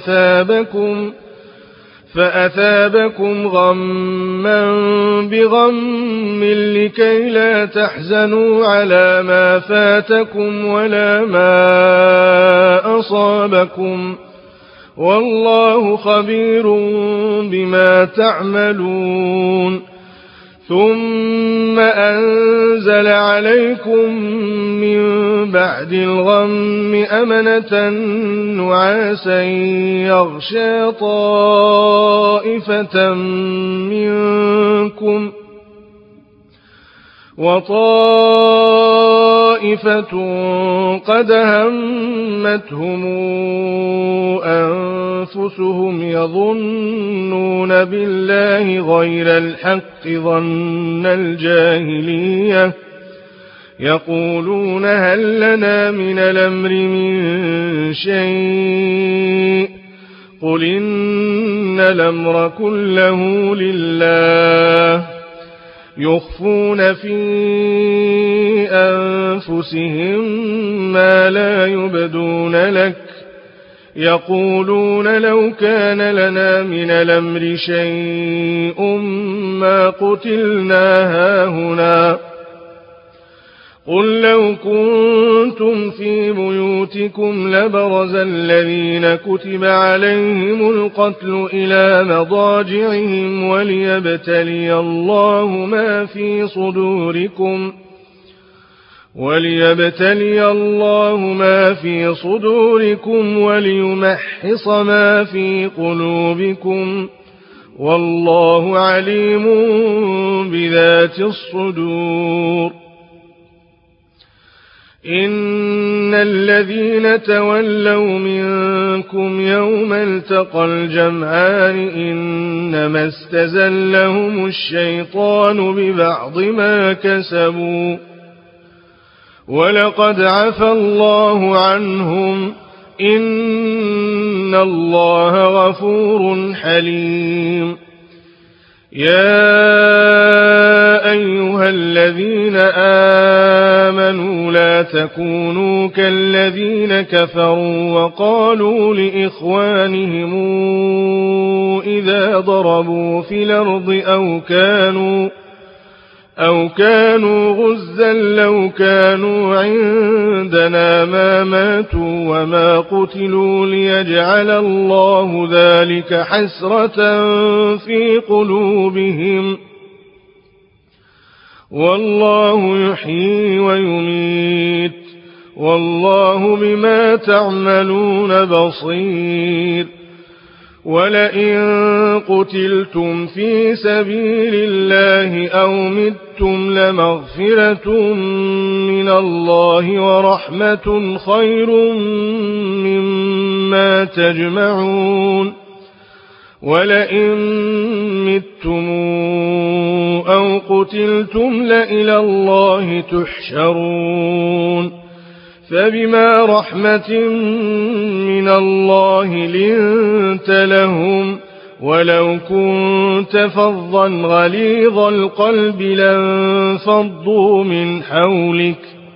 فأثابكم غما بغم لكي لا تحزنوا على ما فاتكم ولا ما أصابكم والله خبير بما تعملون ثم أنزل عليكم من بعد الغم أمنة نعاسا يغشى طائفة منكم وطائفة قد همتهم أنفسهم يظنون بالله غير الحق ظن الجاهلية يقولون هل لنا من الأمر من شيء قل إن الأمر كله لله يخفون في أنفسهم ما لا يبدون لك يقولون لو كان لنا من الأمر شيء ما قتلنا هاهنا قل لو كنتم في بيوتكم لبرز الذين كتب عليهم القتل إلى مضاجعهم وليبتلي الله ما في صدوركم وليمحص ما في قلوبكم والله عليم بذات الصدور إن الذين تولوا منكم يوم التقى الجمعان إنما استزلهم الشيطان ببعض ما كسبوا ولقد عفى الله عنهم إن الله غفور حليم يا أيها الذين آمنوا لا تكونوا كالذين كفروا وقالوا لإخوانهم إذا ضربوا في الأرض أو كانوا غزا لو كانوا عندنا ما ماتوا وما قتلوا ليجعل الله ذلك حسرة في قلوبهم والله يحيي ويميت والله بما تعملون بصير ولئن قتلتم في سبيل الله أو متم لمغفرة من الله ورحمة خير مما تجمعون ولئن متم أو قتلتم لإلى الله تحشرون فبما رحمة من الله لنت لهم ولو كنت فظا غليظ القلب لانفضوا من حولك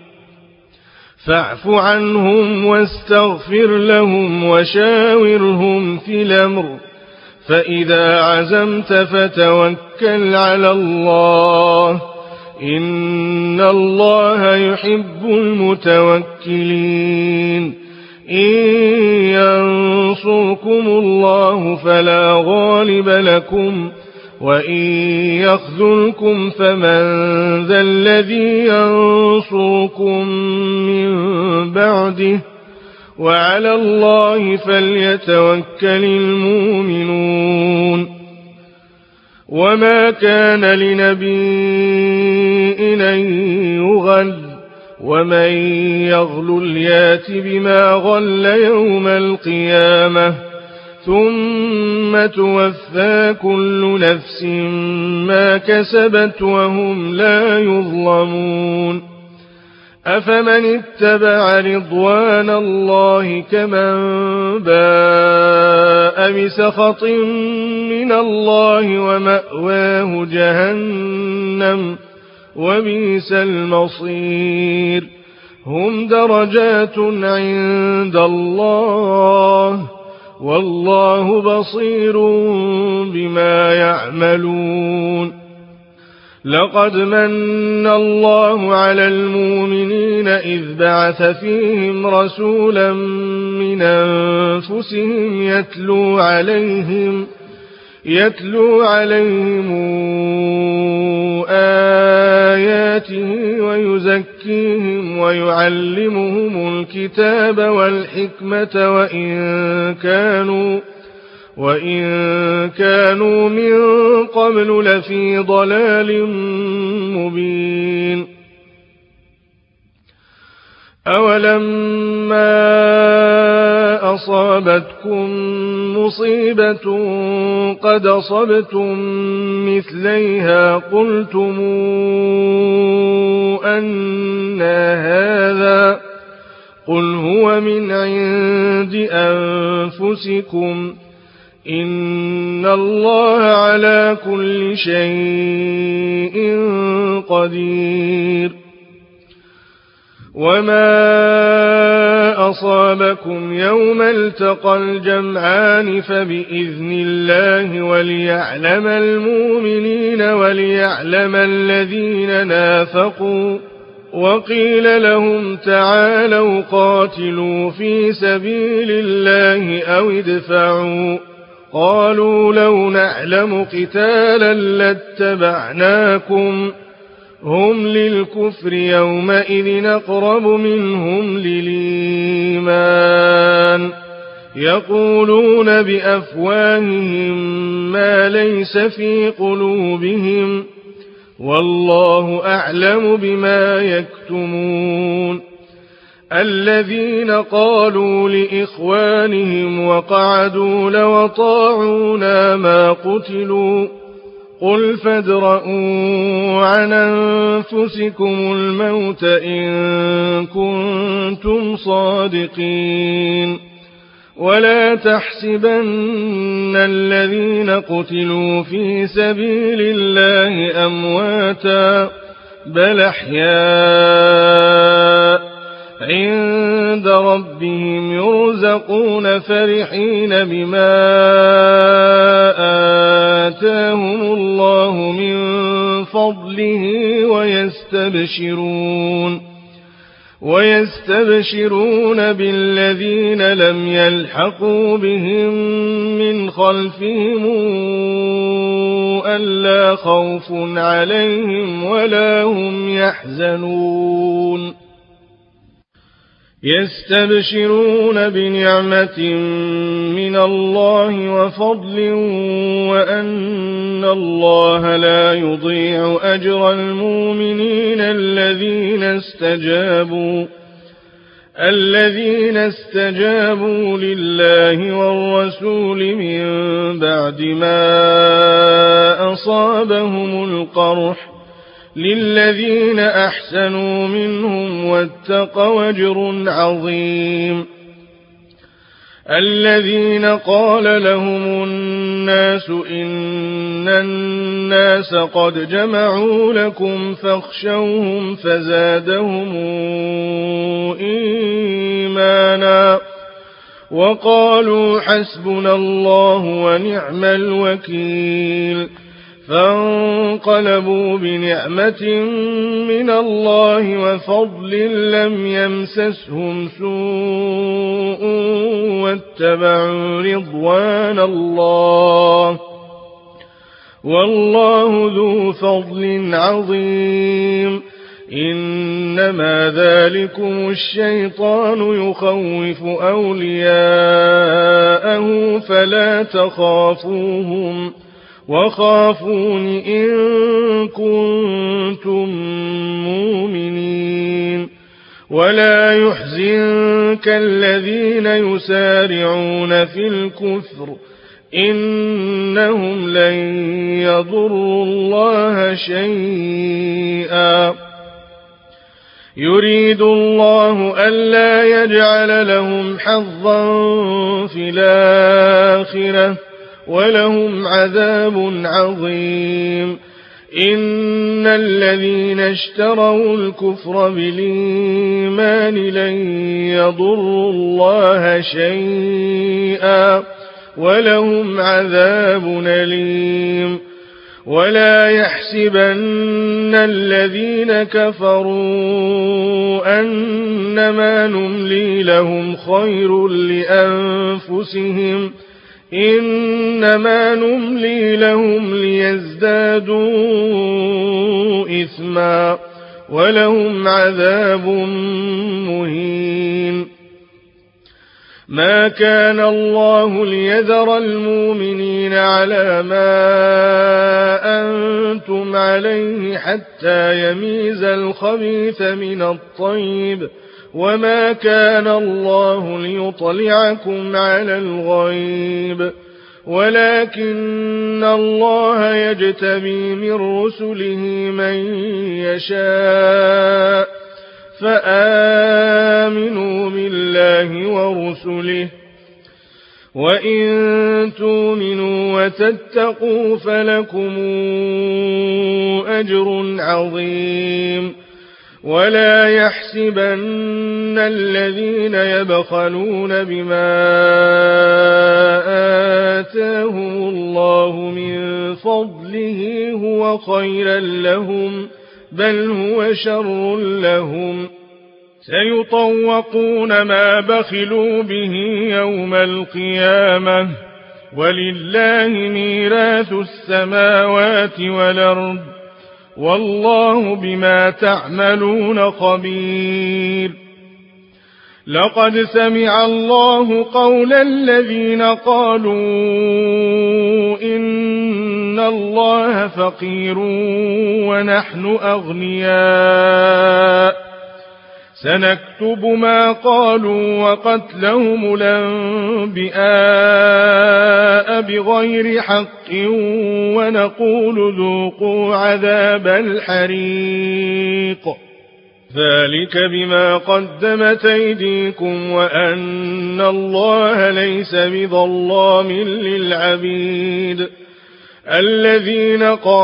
فاعف عنهم واستغفر لهم وشاورهم في الأمر فإذا عزمت فتوكل على الله إن الله يحب المتوكلين إن ينصركم الله فلا غالب لكم وإن يخذلكم فمن ذا الذي ينصركم من بعده وعلى الله فليتوكل المؤمنون وما كان لنبي أن يغل ومن يغلل يات بما غل يوم القيامة ثم توفى كل نفس ما كسبت وهم لا يظلمون أفمن اتبع رضوان الله كمن باء بسخط من الله ومأواه جهنم وبئس المصير هم درجات عند الله والله بصير بما يعملون لقد من الله على المؤمنين إذ بعث فيهم رسولا من أنفسهم يتلو عليهم آياته ويزكيهم ويعلمهم الكتاب والحكمة وإن كانوا من قبل لفي ضلال مبين أولما أصابتكم مصيبة قد أصبتم مثليها قلتم أنى هذا قل هو من عند أنفسكم إن الله على كل شيء قدير وما أصابكم يوم التقى الجمعان فبإذن الله وليعلم المؤمنين وليعلم الذين نافقوا وقيل لهم تعالوا قاتلوا في سبيل الله أو ادفعوا قالوا لو نعلم قتالا لاتبعناكم هم للكفر يومئذ أقرب منهم للإيمان يقولون بأفواههم ما ليس في قلوبهم والله أعلم بما يكتمون الذين قالوا لإخوانهم وقعدوا لو طاعونا ما قتلوا قل فادرءوا عن أنفسكم الموت إن كنتم صادقين ولا تحسبن الذين قتلوا في سبيل الله أمواتا بل أحياء عند ربهم يرزقون فرحين بما آتاهم الله من فضله ويستبشرون بالذين لم يلحقوا بهم من خلفهم ألا خوف عليهم ولا هم يحزنون يستبشرون بنعمة من الله وفضل وأن الله لا يضيع أجر المؤمنين الذين استجابوا لله والرسول من بعد ما أصابهم القرح للذين أحسنوا منهم واتقوا أجر عظيم الذين قال لهم الناس إن الناس قد جمعوا لكم فاخشوهم فزادهم إيمانا وقالوا حسبنا الله ونعم الوكيل فانقلبوا بنعمة من الله وفضل لم يمسسهم سوء واتبعوا رضوان الله والله ذو فضل عظيم إنما ذلكم الشيطان يخوف أولياءه فلا تخافوهم وخافون إن كنتم مؤمنين ولا يحزنك الذين يسارعون في الكفر إنهم لن يضروا الله شيئا يريد الله ألا يجعل لهم حظا في الآخرة ولهم عذاب عظيم إن الذين اشتروا الكفر بالإيمان لن يضروا الله شيئا ولهم عذاب أليم ولا يحسبن الذين كفروا أنما نملي لهم خير لأنفسهم إنما نملي لهم ليزدادوا إثما ولهم عذاب مهين ما كان الله ليذر المؤمنين على ما أنتم عليه حتى يميز الخبيث من الطيب وما كان الله ليطلعكم على الغيب ولكن الله يجتبي من رسله من يشاء فآمنوا بالله ورسله وإن تؤمنوا وتتقوا فلكم أجر عظيم ولا يحسبن الذين يبخلون بما آتاهم الله من فضله هو خيرا لهم بل هو شر لهم سيطوقون ما بخلوا به يوم القيامة ولله ميراث السماوات والأرض والله بما تعملون خبير لقد سمع الله قول الذين قالوا إن الله فقير ونحن أغنياء سنكتب ما قالوا وقتلهم الأنبياء بغير حق ونقول ذوقوا عذاب الحريق ذلك بما قدمت أيديكم وأن الله ليس بظلام للعبيد الذين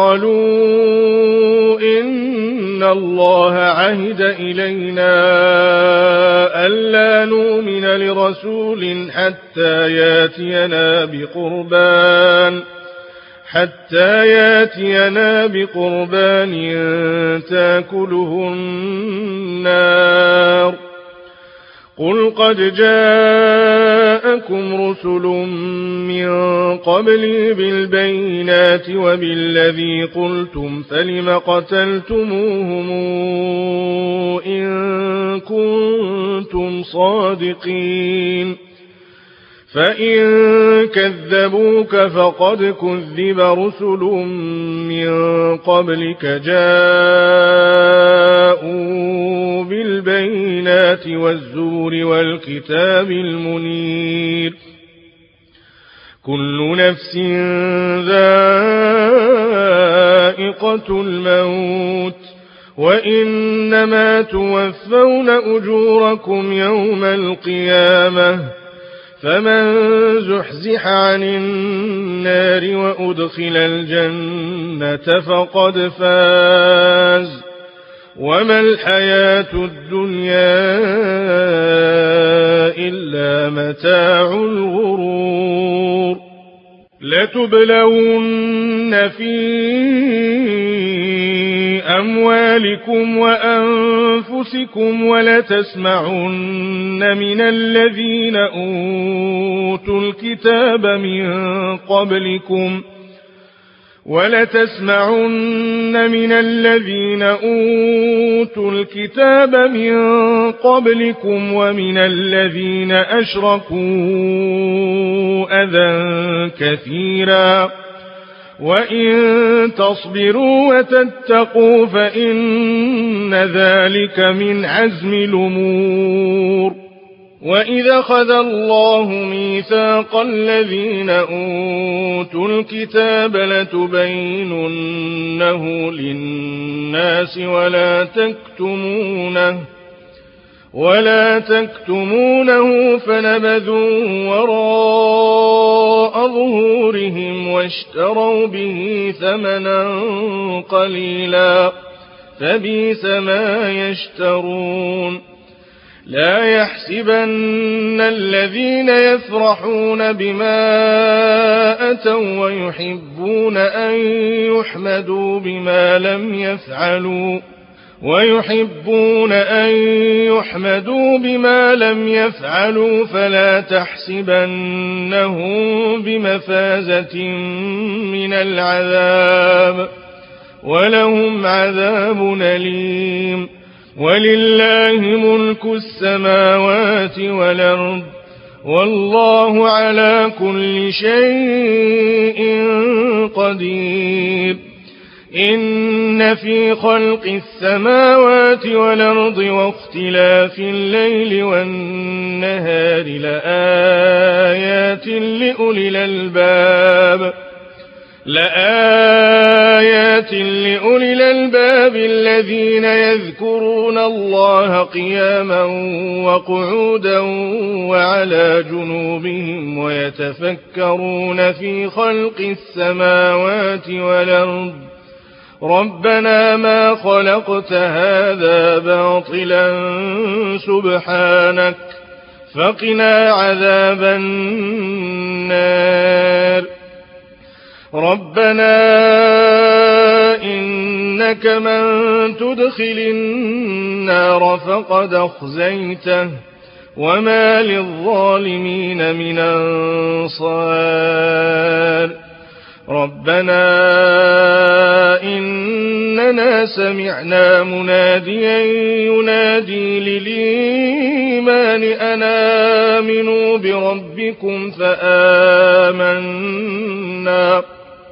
قالوا إن الله عهد إلينا ألا نؤمن لرسول حتى ياتينا بقربان تاكله النار قل قد جاءكم رسل من قبلي بالبينات وبالذي قلتم فلم قتلتموهم إن كنتم صادقين فإن كذبوك فقد كذب رسل من قبلك جاءوا بالبينات والزور والكتاب المنير كل نفس ذائقة الموت وإنما توفون أجوركم يوم القيامة فمن زحزح عن النار وأدخل الجنة فقد فاز وما الحياة الدنيا إلا متاع الغرور لتبلون في أموالكم وأنفسكم ولتسمعن من الذين أوتوا الكتاب من قبلكم ومن الذين أشركوا أذى كثيرا وإن تصبروا وتتقوا فإن ذلك من عزم الأمور. وإذا أخذ الله ميثاق الذين أوتوا الكتاب لتبيننه للناس ولا تكتمونه فنبذوا وراء ظهورهم واشتروا به ثمنا قليلا فبئس ما يشترون. لا يحسبن الذين يفرحون بما أتوا ويحبون أن يحمدوا بما لم يفعلوا فلا تحسبنهم بمفازة من العذاب ولهم عذاب أليم. ولله ملك السماوات والأرض والله على كل شيء قدير. إن في خلق السماوات والأرض واختلاف الليل والنهار لآيات لأولي الألباب الذين يذكرون الله قياما وقعودا وعلى جنوبهم ويتفكرون في خلق السماوات والأرض ربنا ما خلقت هذا باطلا سبحانك فقنا عذاب النار. ربنا إنك من تدخل النار فقد أخزيته وما للظالمين من أنصار. ربنا إننا سمعنا مناديا ينادي للإيمان أن آمنوا بربكم فآمنا.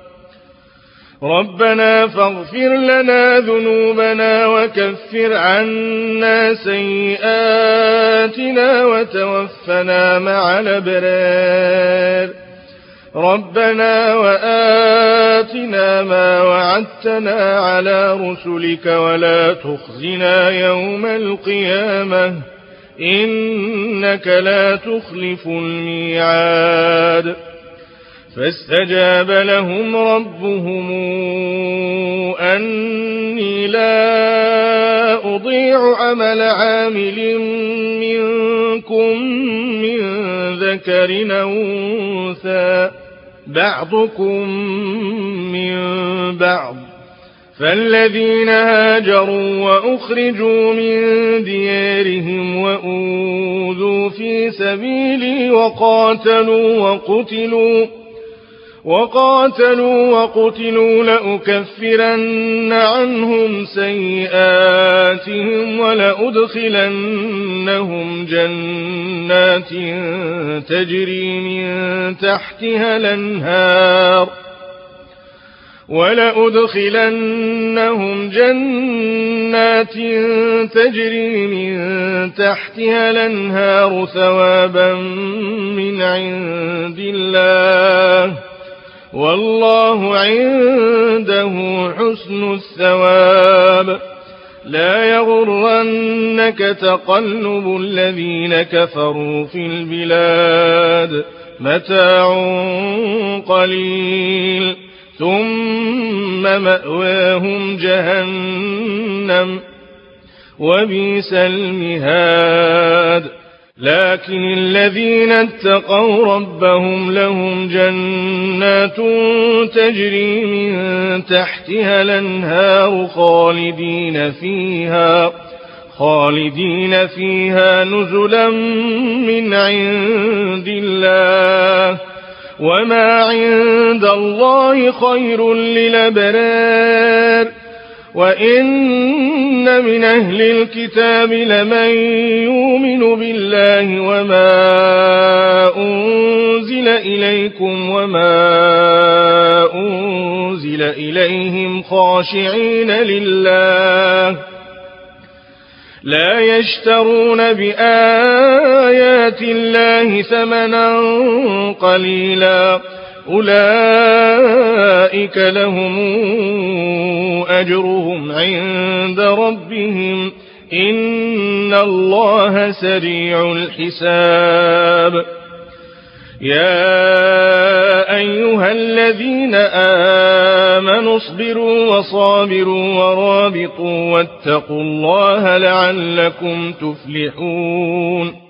ربنا فاغفر لنا ذنوبنا وكفر عنا سيئاتنا وتوفنا مع الأبرار. ربنا وآتنا ما وعدتنا على رسلك ولا تخزنا يوم القيامة إنك لا تخلف الميعاد. فاستجاب لهم ربهم أني لا أضيع عمل عامل منكم من ذكر أو أنثى بعضكم من بعض. فالذين هاجروا وأخرجوا من ديارهم وأوذوا في سبيلي وقاتلوا وقتلوا لأكفرن عنهم سيئاتهم ولأدخلنهم جنات تجري من تحتها الأنهار ثوابا من عند الله والله عنده حسن الثواب. لا يغرنك تقلب الذين كفروا في البلاد متاع قليل ثم مأواهم جهنم وبئس المهاد. لكن الذين اتقوا ربهم لهم جنات تجري من تحتها الأنهار خالدين فيها نزلا من عند الله وما عند الله خير للأبرار وإن إن من أهل الكتاب لمن يؤمن بالله وما أنزل إليكم وما أنزل إليهم خاشعين لله لا يشترون بآيات الله ثمنا قليلا أولئك لهم أجرهم عند ربهم إن الله سريع الحساب يا أيها الذين آمنوا اصبروا وصابروا ورابطوا واتقوا الله لعلكم تفلحون